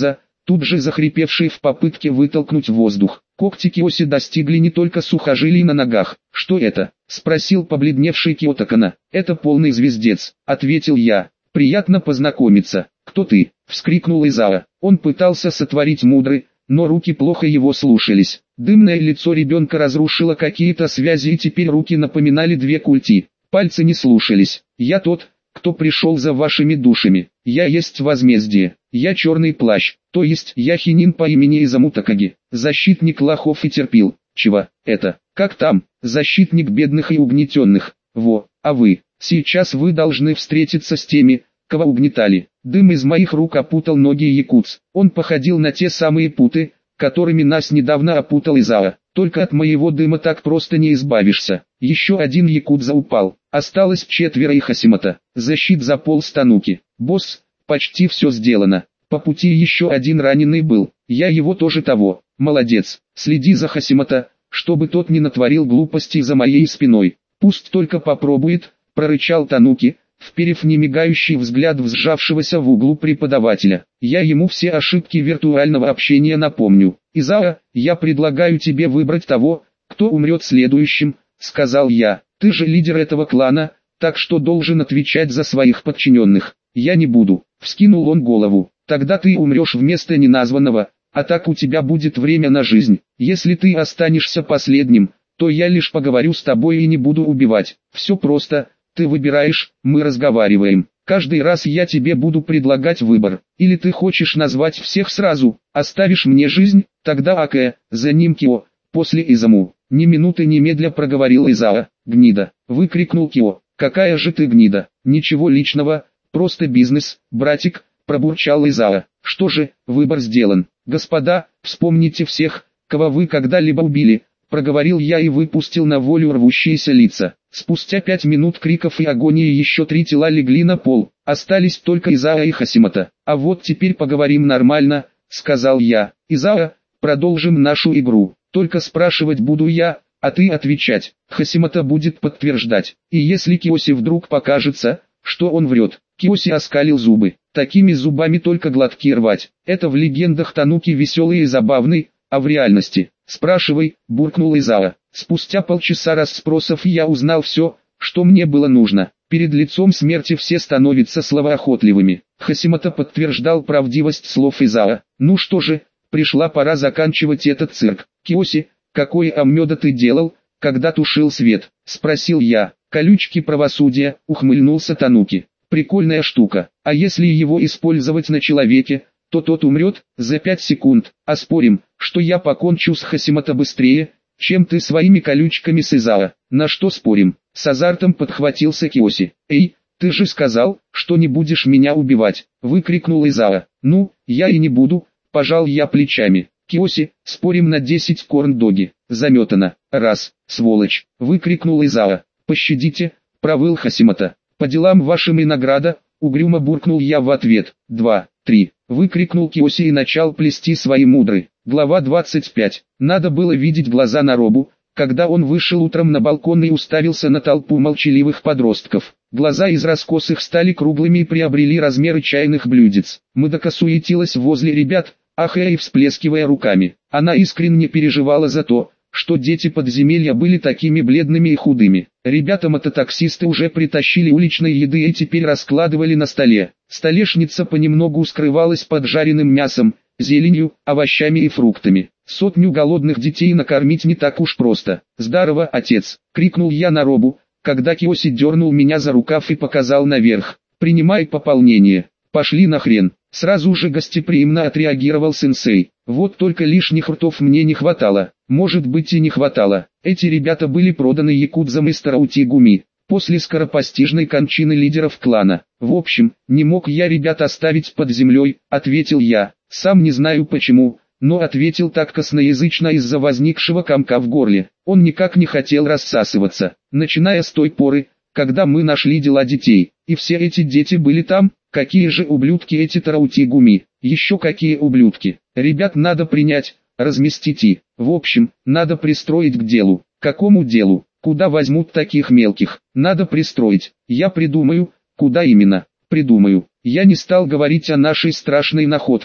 тут же захрипевший в попытке вытолкнуть воздух. Когти Киоси достигли не только сухожилий на ногах. «Что это?» — спросил побледневший Киотакана. «Это полный звездец», — ответил я. «Приятно познакомиться». «Кто ты?» — вскрикнул Изао. Он пытался сотворить мудры, но руки плохо его слушались. Дымное лицо ребенка разрушило какие-то связи, и теперь руки напоминали две культи. Пальцы не слушались. «Я тот, кто пришел за вашими душами. Я есть возмездие. Я черный плащ, то есть я Хинин по имени Изамутакаги, защитник лохов и терпил». «Чего это? Как там? Защитник бедных и угнетенных. Во, а вы? Сейчас вы должны встретиться с теми, кого угнетали». Дым из моих рук опутал ноги якутс. Он походил на те самые путы, которыми нас недавно опутал Изао. Только от моего дыма так просто не избавишься. Еще один якудза упал. Осталось 4 и Хасимото. Защит заполз Тануки. «Босс, почти все сделано. По пути еще один раненый был. Я его тоже того. Молодец. Следи за Хасимото, чтобы тот не натворил глупостей за моей спиной. Пусть только попробует», — прорычал Тануки, вперев немигающий взгляд в сжавшегося в углу преподавателя. «Я ему все ошибки виртуального общения напомню. Изао, я предлагаю тебе выбрать того, кто умрет следующим», — сказал я. «Ты же лидер этого клана, так что должен отвечать за своих подчиненных». «Я не буду», — вскинул он голову. «Тогда ты умрешь вместо неназванного, а так у тебя будет время на жизнь. Если ты останешься последним, то я лишь поговорю с тобой и не буду убивать. Все просто. Ты выбираешь, мы разговариваем. Каждый раз я тебе буду предлагать выбор. Или ты хочешь назвать всех сразу, оставишь мне жизнь, тогда Аке, за ним Кио, после Изаму». Ни минуты немедля проговорил Изао. «Гнида!» — выкрикнул Кио. «Какая же ты гнида! Ничего личного, просто бизнес, братик!» — пробурчал Изао. «Что же, выбор сделан. Господа, вспомните всех, кого вы когда-либо убили», — проговорил я и выпустил на волю рвущиеся лица. Спустя 5 минут криков и агонии еще 3 тела легли на пол, остались только Изао и Хасимото. «А вот теперь поговорим нормально», — сказал я. «Изао, продолжим нашу игру, только спрашивать буду я, а ты отвечать. Хасимото будет подтверждать. И если Киоси вдруг покажется, что он врет». Киоси оскалил зубы. «Такими зубами только глотки рвать. Это в легендах Тануки веселый и забавный, а в реальности...» «Спрашивай», — буркнул Изао. Спустя полчаса расспросов я узнал все, что мне было нужно. Перед лицом смерти все становятся словоохотливыми. Хасимото подтверждал правдивость слов Изао. «Ну что же, пришла пора заканчивать этот цирк». «Киоси, какой аммёда ты делал, когда тушил свет?» — спросил я. «Колючки правосудия», — ухмыльнулся Тануки. «Прикольная штука. А если его использовать на человеке, то тот умрет за 5 секунд. А спорим, что я покончу с Хасимото быстрее, чем ты своими колючками с Изао». «На что спорим?» — с азартом подхватился Киоси. «Эй, ты же сказал, что не будешь меня убивать», — выкрикнул Изао. «Ну, я и не буду», — пожал я плечами. «Киоси, спорим на 10 корн-доги». «Заметано». «Раз, сволочь», — выкрикнул Изао. «Пощадите», — провыл Хасимото. «По делам вашим и награда», — угрюмо буркнул я в ответ. 2, 3, выкрикнул Киоси и начал плести свои мудры. Глава 25. Надо было видеть глаза Наробу, когда он вышел утром на балкон и уставился на толпу молчаливых подростков. Глаза из раскосых стали круглыми и приобрели размеры чайных блюдец. Мыдака суетилась возле ребят, ахая и всплескивая руками. Она искренне переживала за то, что дети подземелья были такими бледными и худыми. Ребята-мототаксисты уже притащили уличной еды и теперь раскладывали на столе. Столешница понемногу скрывалась под жареным мясом, зеленью, овощами и фруктами. 100 голодных детей накормить не так уж просто. «Здорово, отец!» — крикнул я Наробу, когда Киоси дернул меня за рукав и показал наверх. «Принимай пополнение. Пошли нахрен!» Сразу же гостеприимно отреагировал сенсей. Вот только лишних ртов мне не хватало. Может быть и не хватало. Эти ребята были проданы якудзам из Тараутигуми, после скоропостижной кончины лидеров клана. «В общем, не мог я ребят оставить под землей», — ответил я. Сам не знаю почему, но ответил так косноязычно из-за возникшего комка в горле. Он никак не хотел рассасываться. Начиная с той поры, когда мы нашли дела детей, и все эти дети были там. Какие же ублюдки эти Тараутигуми? Еще какие ублюдки? Ребят надо принять, разместить и, в общем, надо пристроить к делу. Какому делу? Куда возьмут таких мелких? Надо пристроить. Я придумаю, куда именно. Придумаю. Я не стал говорить о нашей страшной находке.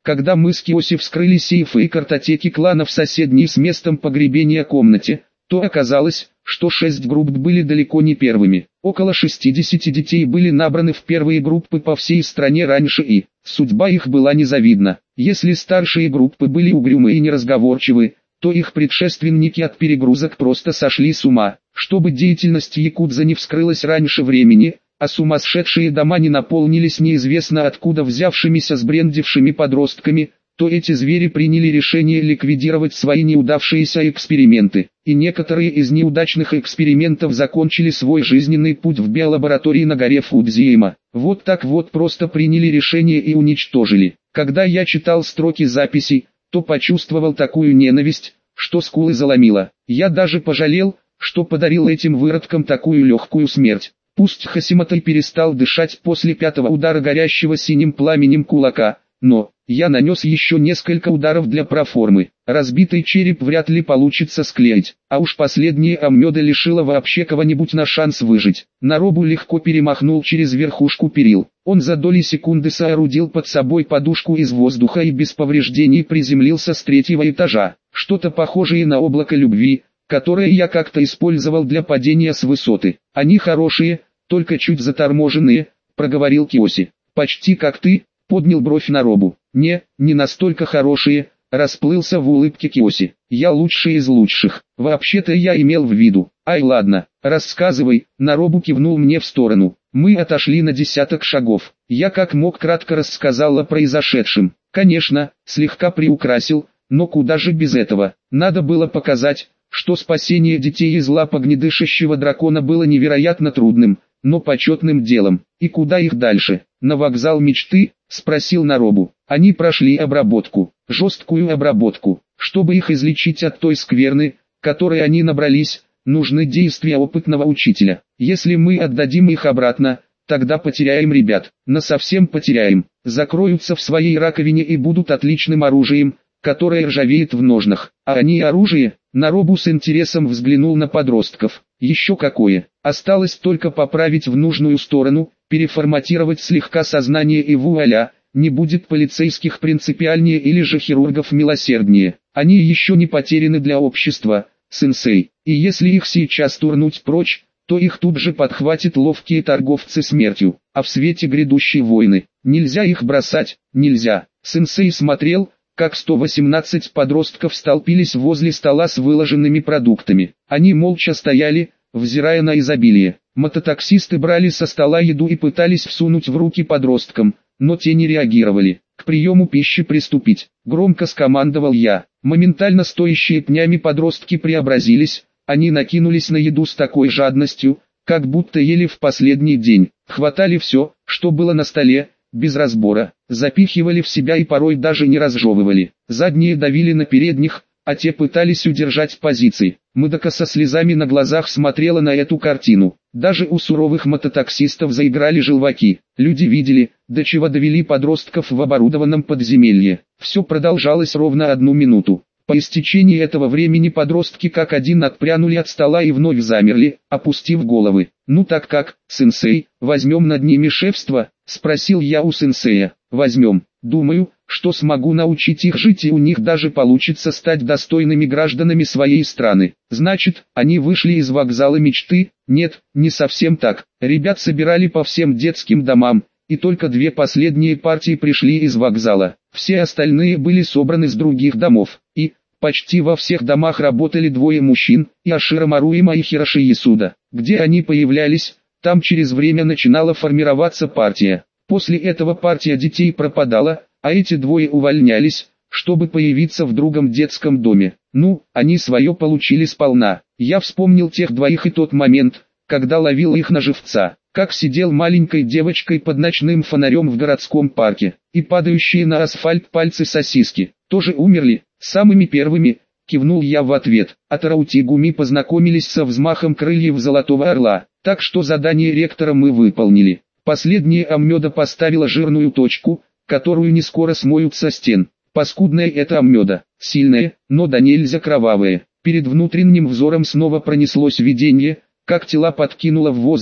Когда мы с Киоси вскрыли сейфы и картотеки клана в соседней с местом погребения комнате, то оказалось, что 6 групп были далеко не первыми. Около 60 детей были набраны в первые группы по всей стране раньше, и судьба их была незавидна. Если старшие группы были угрюмы и неразговорчивы, то их предшественники от перегрузок просто сошли с ума. Чтобы деятельность якудза не вскрылась раньше времени, а сумасшедшие дома не наполнились неизвестно откуда взявшимися сбрендившими подростками, то эти звери приняли решение ликвидировать свои неудавшиеся эксперименты. И некоторые из неудачных экспериментов закончили свой жизненный путь в биолаборатории на горе Фудзиэма. Вот так вот просто приняли решение и уничтожили. Когда я читал строки записей, то почувствовал такую ненависть, что скулы заломило. Я даже пожалел, что подарил этим выродкам такую легкую смерть. Пусть Хасимото перестал дышать после 5-го удара горящего синим пламенем кулака, но я нанес еще несколько ударов для проформы. Разбитый череп вряд ли получится склеить, а уж последняя Аммёда лишила вообще кого-нибудь на шанс выжить. Наробу легко перемахнул через верхушку перил. Он за доли секунды соорудил под собой подушку из воздуха и без повреждений приземлился с 3-го этажа. Что-то похожее на облако любви, которое я как-то использовал для падения с высоты. Они хорошие, только чуть заторможенные, проговорил Киоси. Почти как ты, поднял бровь Наробу. Не настолько хорошие, расплылся в улыбке Киоси. Я лучший из лучших. Вообще-то я имел в виду. Ай ладно, рассказывай. Наробу кивнул мне в сторону. Мы отошли на 10 шагов. Я как мог кратко рассказал о произошедшем. Конечно, слегка приукрасил, но куда же без этого. Надо было показать, что спасение детей из лап огнедышащего дракона было невероятно трудным, но почетным делом. И куда их дальше? На вокзал мечты? Спросил Наробу. Они прошли обработку, жесткую обработку. Чтобы их излечить от той скверны, которой они набрались, нужны действия опытного учителя. Если мы отдадим их обратно, тогда потеряем ребят. Насовсем потеряем. Закроются в своей раковине и будут отличным оружием, которое ржавеет в ножнах. А они оружие? Наробу с интересом взглянул на подростков. Еще какое. Осталось только поправить в нужную сторону, переформатировать слегка сознание и вуаля, не будет полицейских принципиальнее или же хирургов милосерднее. Они еще не потеряны для общества, сенсей. И если их сейчас турнуть прочь, то их тут же подхватят ловкие торговцы смертью. А в свете грядущей войны, нельзя их бросать, нельзя. Сенсей смотрел, как 118 подростков столпились возле стола с выложенными продуктами. Они молча стояли, взирая на изобилие. Мототаксисты брали со стола еду и пытались всунуть в руки подросткам, но те не реагировали. К приему пищи приступить. Громко скомандовал я. Моментально стоящие пнями подростки преобразились, они накинулись на еду с такой жадностью, как будто ели в последний день. Хватали все, что было на столе, без разбора, запихивали в себя и порой даже не разжевывали. Задние давили на передних, а те пытались удержать позиции. Мыдока со слезами на глазах смотрела на эту картину. Даже у суровых мототаксистов заиграли желваки. Люди видели, до чего довели подростков в оборудованном подземелье. Все продолжалось ровно 1 минуту. По истечении этого времени подростки как один отпрянули от стола и вновь замерли, опустив головы. «Ну так как, сенсей, возьмем над ними шефство?» – спросил я у сенсея. «Возьмем. Думаю, что смогу научить их жить, и у них даже получится стать достойными гражданами своей страны». Значит, они вышли из вокзала мечты? Нет, не совсем так. Ребят собирали по всем детским домам, и только 2 последние партии пришли из вокзала. Все остальные были собраны с других домов, и почти во всех домах работали 2 мужчин, Иоширо Маруима и Хироши Ясуда. Где они появлялись, там через время начинала формироваться партия. После этого партия детей пропадала, а эти 2 увольнялись, чтобы появиться в другом детском доме. Ну, они свое получили сполна. Я вспомнил тех 2 и тот момент, когда ловил их на живца, как сидел маленькой девочкой под ночным фонарем в городском парке, и падающие на асфальт пальцы сосиски, тоже умерли, самыми первыми, кивнул я в ответ. А Тарути Гуми познакомились со взмахом крыльев Золотого Орла, так что задание ректора мы выполнили. Последняя Аммёда поставила жирную точку, которую не скоро смоют со стен. Паскудная эта Аммёда, сильная, но да нельзя кровавая. Перед внутренним взором снова пронеслось видение, как тела подкинуло в воздух,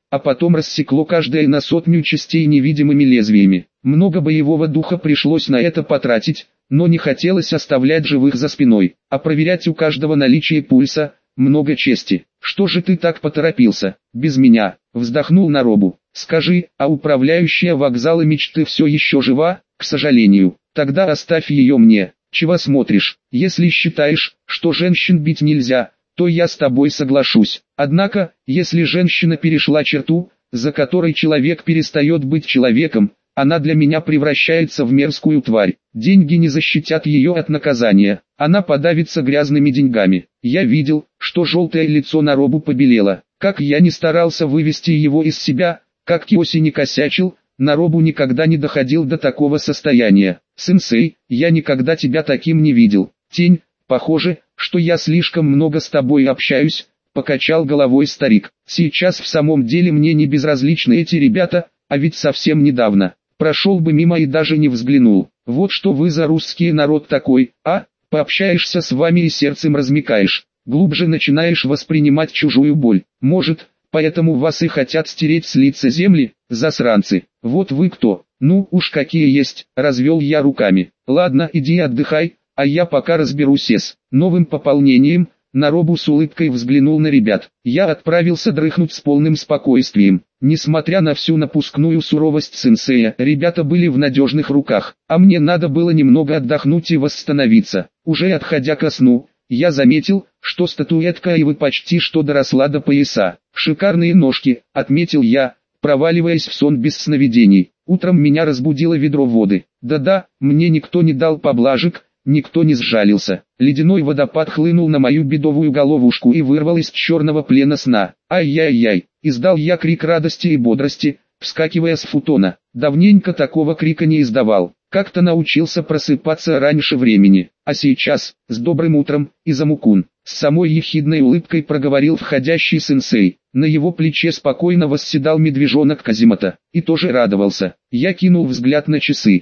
а потом рассекло каждое на сотню частей невидимыми лезвиями. Много боевого духа пришлось на это потратить, но не хотелось оставлять живых за спиной, а проверять у каждого наличие пульса, много чести. «Что же ты так поторопился? Без меня?» — вздохнул Наробу. «Скажи, а управляющая вокзала мечты все еще жива?» «К сожалению. Тогда оставь ее мне. Чего смотришь? Если считаешь, что женщин бить нельзя, то я с тобой соглашусь. Однако, если женщина перешла черту, за которой человек перестает быть человеком, она для меня превращается в мерзкую тварь. Деньги не защитят ее от наказания. Она подавится грязными деньгами». Я видел, что желтое лицо Наробу побелело. Как я не старался вывести его из себя, как Киоси не косячил, Наробу никогда не доходил до такого состояния. «Сенсей, я никогда тебя таким не видел. Тень, похоже, что я слишком много с тобой общаюсь», — покачал головой старик. «Сейчас в самом деле мне не безразличны эти ребята, а ведь совсем недавно прошел бы мимо и даже не взглянул. Вот что вы за русский народ такой, а? Пообщаешься с вами и сердцем размякаешь, глубже начинаешь воспринимать чужую боль. Может, поэтому вас и хотят стереть с лица земли, засранцы. Вот вы кто? Ну уж какие есть», — развел я руками. «Ладно, иди отдыхай, а я пока разберусь с новым пополнением». Наробу с улыбкой взглянул на ребят. Я отправился дрыхнуть с полным спокойствием. Несмотря на всю напускную суровость сенсея, ребята были в надежных руках, а мне надо было немного отдохнуть и восстановиться. Уже отходя ко сну, я заметил, что статуэтка Айвы почти что доросла до пояса. «Шикарные ножки», — отметил я, проваливаясь в сон без сновидений. Утром меня разбудило ведро воды. Да-да, мне никто не дал поблажек, никто не сжалился. Ледяной водопад хлынул на мою бедовую головушку и вырвал из черного плена сна. «Ай-яй-яй!» — издал я крик радости и бодрости, вскакивая с футона. Давненько такого крика не издавал. Как-то научился просыпаться раньше времени. А сейчас, с добрым утром, Изамукун, с самой ехидной улыбкой проговорил входящий сенсей. На его плече спокойно восседал медвежонок Казимата, и тоже радовался. Я кинул взгляд на часы.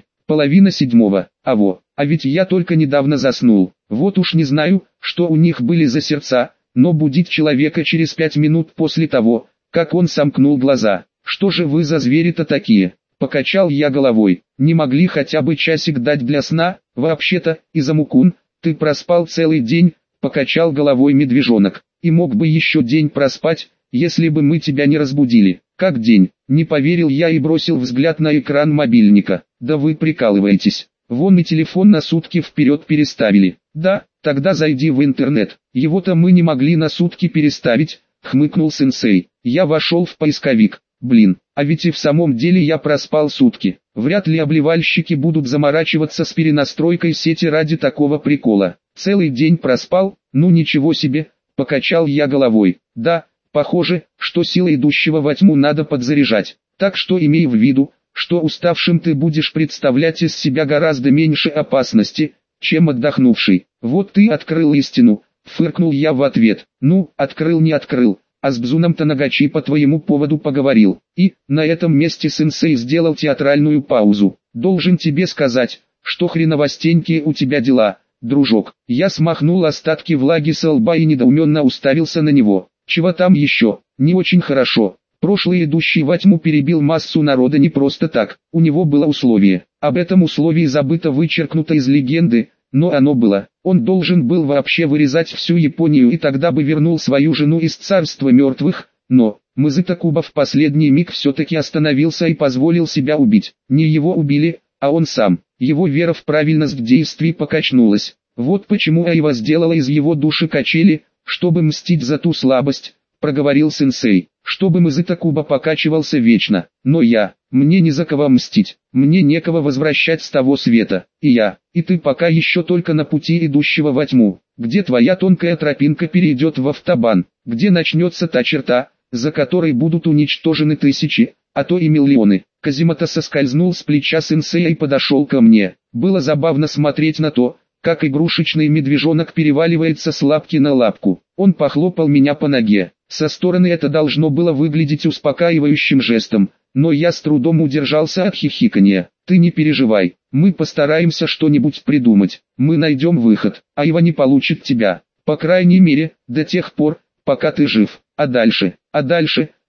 6:30. А ведь я только недавно заснул. Вот уж не знаю, что у них были за сердца, но будить человека через 5 минут после того, как он сомкнул глаза. «Что же вы за звери-то такие?» Покачал я головой. «Не могли хотя бы часик дать для сна?» «Вообще-то, Изамукун, ты проспал целый день», покачал головой медвежонок. «И мог бы еще день проспать, если бы мы тебя не разбудили». «Как день?» Не поверил я и бросил взгляд на экран мобильника. «Да вы прикалываетесь. Вон и телефон на сутки вперед переставили». «Да, тогда зайди в интернет». «Его-то мы не могли на сутки переставить», хмыкнул сенсей. Я вошел в поисковик. Блин, а ведь и в самом деле я проспал сутки. Вряд ли обливальщики будут заморачиваться с перенастройкой сети ради такого прикола. Целый день проспал? Ну ничего себе, покачал я головой. Да, похоже, что силы идущего во тьму надо подзаряжать. Так что имей в виду, что уставшим ты будешь представлять из себя гораздо меньше опасности, чем отдохнувший. Вот ты открыл истину, фыркнул я в ответ. Ну, открыл не открыл, а с Бзуном Танагачи по твоему поводу поговорил. И, на этом месте сенсей сделал театральную паузу. Должен тебе сказать, что хреновостенькие у тебя дела, дружок. Я смахнул остатки влаги со лба и недоуменно уставился на него. Чего там еще? Не очень хорошо. Прошлый идущий во тьму перебил массу народа не просто так, у него было условие. Об этом условии забыто вычеркнуто из легенды, но оно было. Он должен был вообще вырезать всю Японию и тогда бы вернул свою жену из царства мертвых, но Мызыта Куба в последний миг все-таки остановился и позволил себя убить. Не его убили, а он сам. Его вера в правильность действий покачнулась. Вот почему Айва сделала из его души качели, чтобы мстить за ту слабость, проговорил сенсей, чтобы Мызыта Куба покачивался вечно. Но мне не за кого мстить, мне некого возвращать с того света. И ты пока еще только на пути идущего во тьму. Где твоя тонкая тропинка перейдет в автобан, где начнется та черта, за которой будут уничтожены тысячи, а то и миллионы. Казимата соскользнул с плеча сенсея и подошел ко мне. Было забавно смотреть на то, как игрушечный медвежонок переваливается с лапки на лапку. Он похлопал меня по ноге. Со стороны это должно было выглядеть успокаивающим жестом, но я с трудом удержался от хихикания. «Ты не переживай, мы постараемся что-нибудь придумать, мы найдем выход, а Айва не получит тебя, по крайней мере, до тех пор, пока ты жив. А дальше,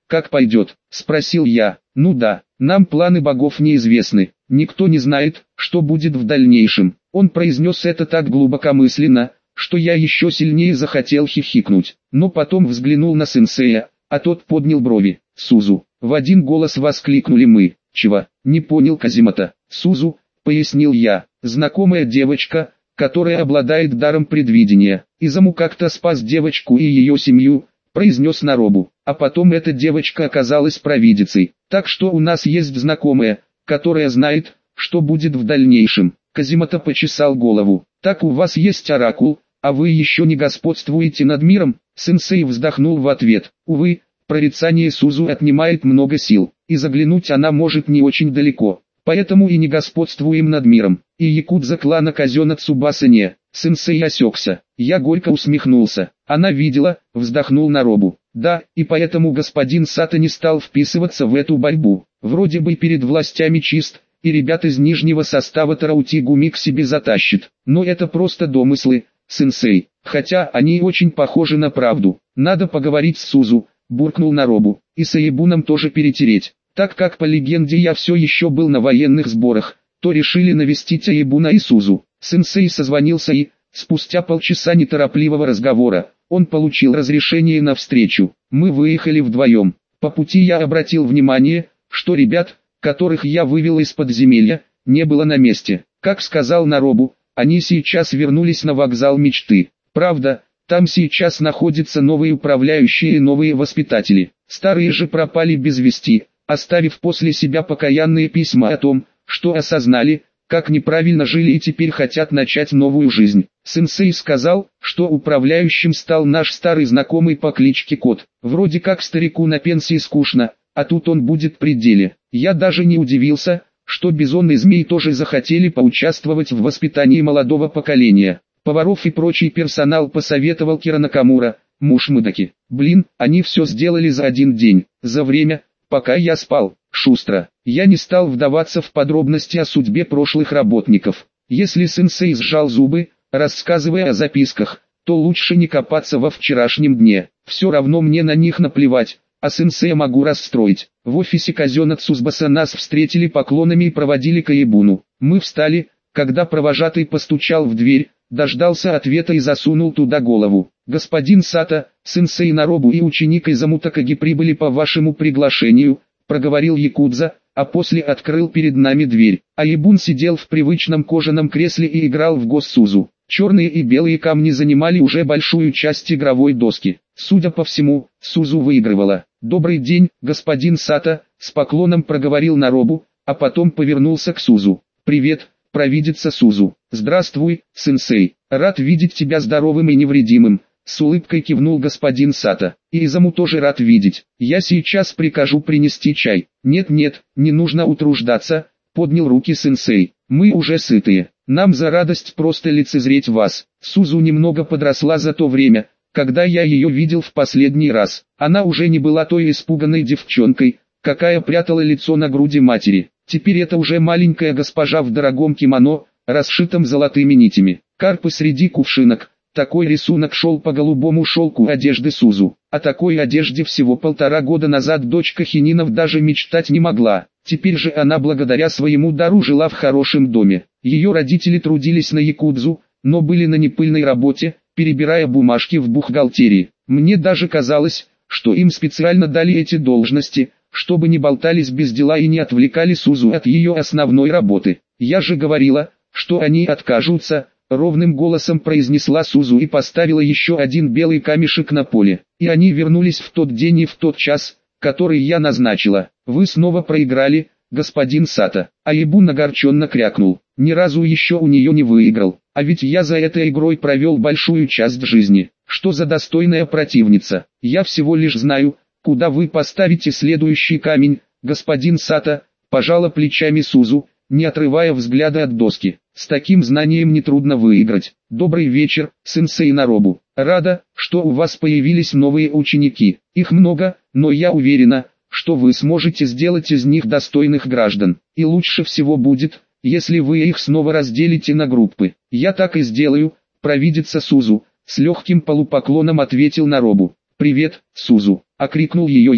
«Как пойдет?» – спросил я. «Ну да, нам планы богов неизвестны. Никто не знает, что будет в дальнейшем». Он произнес это так глубокомысленно, что я еще сильнее захотел хихикнуть. Но потом взглянул на сенсея, а тот поднял брови. «Сузу!» – в один голос воскликнули мы. «Чего?» – не понял Казимата. «Сузу», – пояснил я, – знакомая девочка, которая обладает даром предвидения. Изаму как-то спас девочку и ее семью, произнес Наробу, а потом эта девочка оказалась провидицей. Так что у нас есть знакомая, которая знает, что будет в дальнейшем. Казимата почесал голову. Так у вас есть оракул, а вы еще не господствуете над миром? Сенсей вздохнул в ответ. Увы, прорицание Сузу отнимает много сил, и заглянуть она может не очень далеко. Поэтому и не господствуем над миром. И якудза клана казёна Цубаса не. Сенсей осекся. Я горько усмехнулся. Она видела, вздохнул Наробу. Да, и поэтому господин Сато не стал вписываться в эту борьбу. Вроде бы перед властями чист, и ребят из нижнего состава Тараути Гуми к себе затащит. Но это просто домыслы, сенсей. Хотя они очень похожи на правду. Надо поговорить с Сузу, буркнул Наробу. И с Аебуном тоже перетереть. Так как по легенде я все еще был на военных сборах, то решили навестить Аебуна и Сузу. Сенсей созвонился и, спустя полчаса неторопливого разговора, он получил разрешение на встречу. Мы выехали вдвоем. По пути я обратил внимание, что ребят, которых я вывел из подземелья, не было на месте. Как сказал Наробу, они сейчас вернулись на вокзал мечты. Правда, там сейчас находятся новые управляющие и новые воспитатели. Старые же пропали без вести, оставив после себя покаянные письма о том, что осознали, как неправильно жили и теперь хотят начать новую жизнь. Сенсей сказал, что управляющим стал наш старый знакомый по кличке Кот. Вроде как старику на пенсии скучно, а тут он будет при деле. Я даже не удивился, что Бизон и Змей тоже захотели поучаствовать в воспитании молодого поколения. Поваров и прочий персонал посоветовал Кира Накамура, муж Мыдаки. Блин, они все сделали за один день, за время, пока я спал. Шустро. Я не стал вдаваться в подробности о судьбе прошлых работников. Если сенсей сжал зубы, рассказывая о записках, то лучше не копаться во вчерашнем дне. Все равно мне на них наплевать, а сенсея могу расстроить. В офисе казёна Цубаса нас встретили поклонами и проводили к Аебуну. Мы встали, когда провожатый постучал в дверь, дождался ответа и засунул туда голову. «Господин Сато, сенсей Наробу и ученик Изаму Такаги прибыли по вашему приглашению», проговорил якудза, а после открыл перед нами дверь. Аебун сидел в привычном кожаном кресле и играл в госсузу. Черные и белые камни занимали уже большую часть игровой доски. Судя по всему, Сузу выигрывала. «Добрый день, господин Сато», с поклоном проговорил Наробу, а потом повернулся к Сузу. «Привет, провидица Сузу». «Здравствуй, сенсей. Рад видеть тебя здоровым и невредимым», с улыбкой кивнул господин Сато. «И Изаму тоже рад видеть. Я сейчас прикажу принести чай». «Нет-нет, не нужно утруждаться», поднял руки сенсей. «Мы уже сытые. Нам за радость просто лицезреть вас». Сузу немного подросла за то время, когда я ее видел в последний раз. Она уже не была той испуганной девчонкой, какая прятала лицо на груди матери. Теперь это уже маленькая госпожа в дорогом кимоно, расшитом золотыми нитями. Карпы среди кувшинок. Такой рисунок шел по голубому шелку одежды Сузу. О такой одежде всего 1,5 года назад дочка Хининов даже мечтать не могла. Теперь же она благодаря своему дару жила в хорошем доме. Ее родители трудились на якудзу, но были на непыльной работе, перебирая бумажки в бухгалтерии. Мне даже казалось, что им специально дали эти должности, чтобы не болтались без дела и не отвлекали Сузу от ее основной работы. «Я же говорила, что они откажутся», ровным голосом произнесла Сузу и поставила еще один белый камешек на поле. «И они вернулись в тот день и в тот час, который я назначила. Вы снова проиграли, господин Сато». Аебун огорченно крякнул. «Ни разу еще у нее не выиграл. А ведь я за этой игрой провел большую часть жизни. Что за достойная противница. Я всего лишь знаю, куда вы поставите следующий камень, господин Сато», пожала плечами Сузу, не отрывая взгляда от доски. «С таким знанием нетрудно выиграть. Добрый вечер, сенсей Наробу. Рада, что у вас появились новые ученики. Их много, но я уверена, что вы сможете сделать из них достойных граждан. И лучше всего будет, если вы их снова разделите на группы». «Я так и сделаю», провидица Сузу, с легким полупоклоном ответил Наробу. «Привет, Сузу», окрикнул ее я.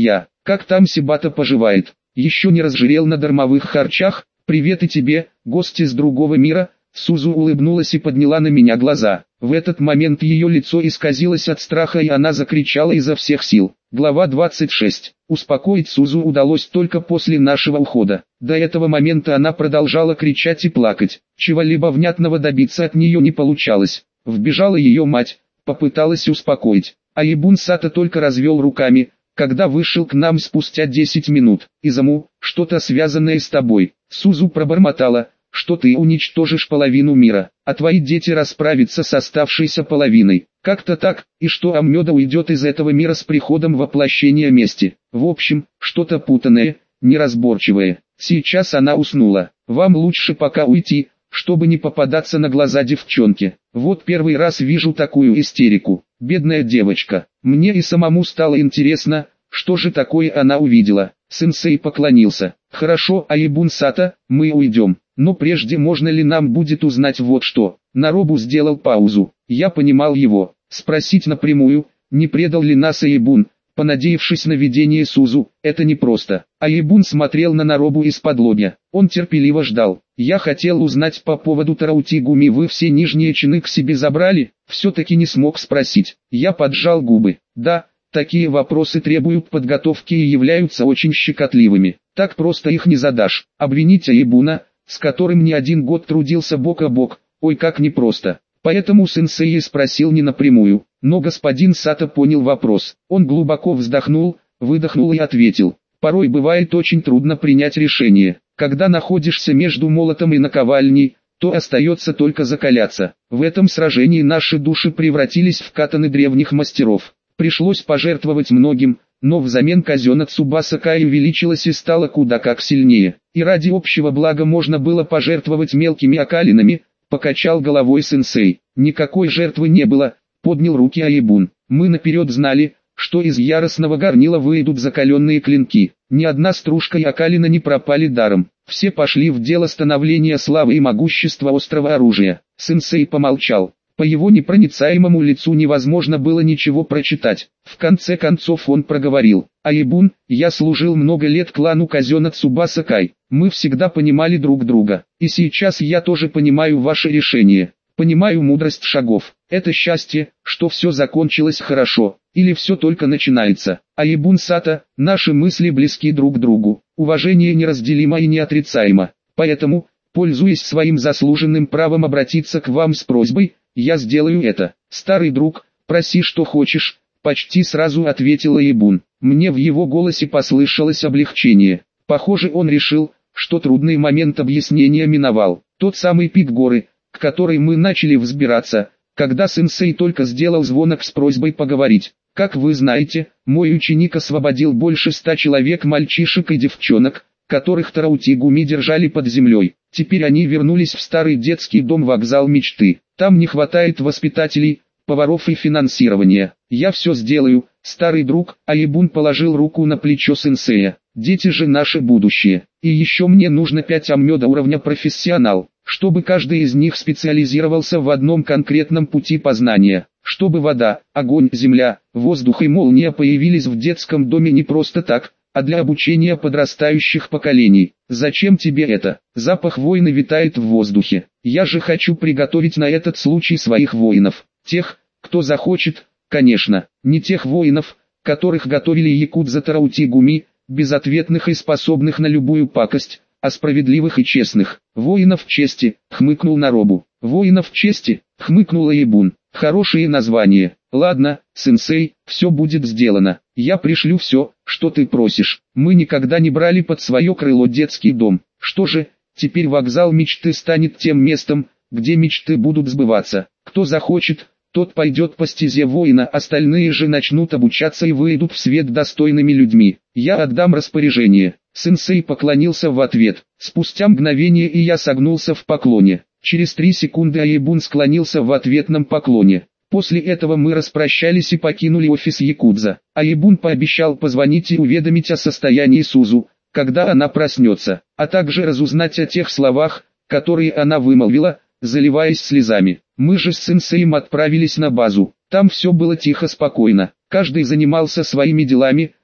Как там Сибата поживает? Еще не разжирел на дармовых харчах? Привет и тебе, гости с другого мира. Сузу улыбнулась и подняла на меня глаза. В этот момент ее лицо исказилось от страха и она закричала изо всех сил. Глава 26. Успокоить Сузу удалось только после нашего ухода. До этого момента она продолжала кричать и плакать. Чего-либо внятного добиться от нее не получалось. Вбежала ее мать, попыталась успокоить. А Ибун Сата только развел руками, когда вышел к нам спустя 10 минут. «Изаму, что-то связанное с тобой». Сузу пробормотала, что ты уничтожишь половину мира, а твои дети расправятся с оставшейся половиной. Как-то так, и что Аммёда уйдет из этого мира с приходом воплощения мести. В общем, что-то путанное, неразборчивое. Сейчас она уснула. Вам лучше пока уйти, чтобы не попадаться на глаза девчонке. Вот первый раз вижу такую истерику. Бедная девочка. Мне и самому стало интересно, что же такое она увидела. Сенсей поклонился. Хорошо, Аибун Сата, мы уйдем. Но прежде можно ли нам будет узнать вот что? Наробу сделал паузу. Я понимал его. Спросить напрямую, не предал ли нас Аибун, понадеявшись на видение Сузу, это непросто. Аибун смотрел на Наробу из-под лобья. Он терпеливо ждал. Я хотел узнать по поводу Тараути-гуми, вы все нижние чины к себе забрали? Все-таки не смог спросить. Я поджал губы. Да, такие вопросы требуют подготовки и являются очень щекотливыми. Так просто их не задашь. Обвинить Аибуна, с которым не один год трудился бок о бок, ой как непросто. Поэтому сенсей спросил не напрямую, но господин Сата понял вопрос. Он глубоко вздохнул, выдохнул и ответил. Порой бывает очень трудно принять решение. Когда находишься между молотом и наковальней, то остается только закаляться. В этом сражении наши души превратились в катаны древних мастеров. Пришлось пожертвовать многим, но взамен казёна Цубаса Кай увеличилась и стала куда как сильнее. И ради общего блага можно было пожертвовать мелкими окалинами, покачал головой сенсей. Никакой жертвы не было, поднял руки Аибун. Мы наперед знали, что из яростного горнила выйдут закаленные клинки. Ни одна стружка и окалина не пропали даром. Все пошли в дело становления славы и могущества острого оружия. Сенсей помолчал. По его непроницаемому лицу невозможно было ничего прочитать. В конце концов он проговорил. Аибун, я служил много лет клану казёна Цубаса Кай. Мы всегда понимали друг друга. И сейчас я тоже понимаю ваше решение. Понимаю мудрость шагов. Это счастье, что все закончилось хорошо. Или все только начинается. Аибун Сата, наши мысли близки друг к другу. Уважение неразделимо и неотрицаемо. Поэтому, пользуясь своим заслуженным правом обратиться к вам с просьбой, я сделаю это. Старый друг, проси что хочешь, почти сразу ответил Аибун. Мне в его голосе послышалось облегчение. Похоже, он решил, что трудный момент объяснения миновал. Тот самый пик горы, к которой мы начали взбираться, когда сенсей только сделал звонок с просьбой поговорить. Как вы знаете, мой ученик освободил больше 100 человек, мальчишек и девчонок, которых Тараути-гуми держали под землей. Теперь они вернулись в старый детский дом «Вокзал мечты». Там не хватает воспитателей, поваров и финансирования. Я все сделаю, старый друг. Аибун положил руку на плечо сенсея. Дети же наше будущее. И еще мне нужно 5 аммёда уровня профессионал, чтобы каждый из них специализировался в одном конкретном пути познания. Чтобы вода, огонь, земля, воздух и молния появились в детском доме не просто так, а для обучения подрастающих поколений. Зачем тебе это? Запах войны витает в воздухе. Я же хочу приготовить на этот случай своих воинов. Тех, кто захочет, конечно. Не тех воинов, которых готовили якудза Тараути-гуми, безответных и способных на любую пакость, а справедливых и честных. Воинов чести, хмыкнул Наробу. Воинов чести, хмыкнул Аибун. Хорошее название. Ладно, сенсей, все будет сделано. Я пришлю все, что ты просишь. Мы никогда не брали под свое крыло детский дом. Что же, теперь вокзал мечты станет тем местом, где мечты будут сбываться. Кто захочет, тот пойдет по стезе воина, остальные же начнут обучаться и выйдут в свет достойными людьми. Я отдам распоряжение. Сенсей поклонился в ответ. Спустя мгновение и я согнулся в поклоне. Через 3 секунды Аибун склонился в ответном поклоне. После этого мы распрощались и покинули офис якудза. Аибун пообещал позвонить и уведомить о состоянии Сузу, когда она проснется, а также разузнать о тех словах, которые она вымолвила, заливаясь слезами. Мы же с сенсеем отправились на базу. Там все было тихо, спокойно. Каждый занимался своими делами,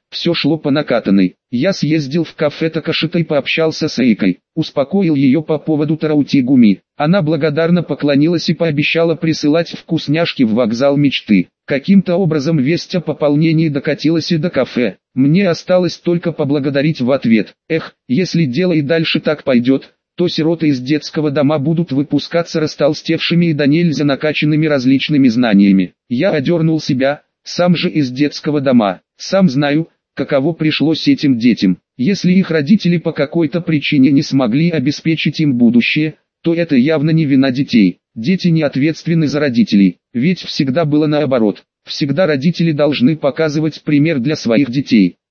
все шло по накатанной. Я съездил в кафе Такашита и пообщался с Эйкой, успокоил ее по поводу Тараути-гуми. Она благодарно поклонилась и пообещала присылать вкусняшки в вокзал мечты. Каким-то образом весть о пополнении докатилась и до кафе. Мне осталось только поблагодарить в ответ. Если дело и дальше так пойдет, то сироты из детского дома будут выпускаться растолстевшими и до нельзя накачанными различными знаниями. Я одернул себя, сам же из детского дома, сам знаю, каково пришлось этим детям. Если их родители по какой-то причине не смогли обеспечить им будущее, то это явно не вина детей. Дети не ответственны за родителей, ведь всегда было наоборот. Всегда родители должны показывать пример для своих детей.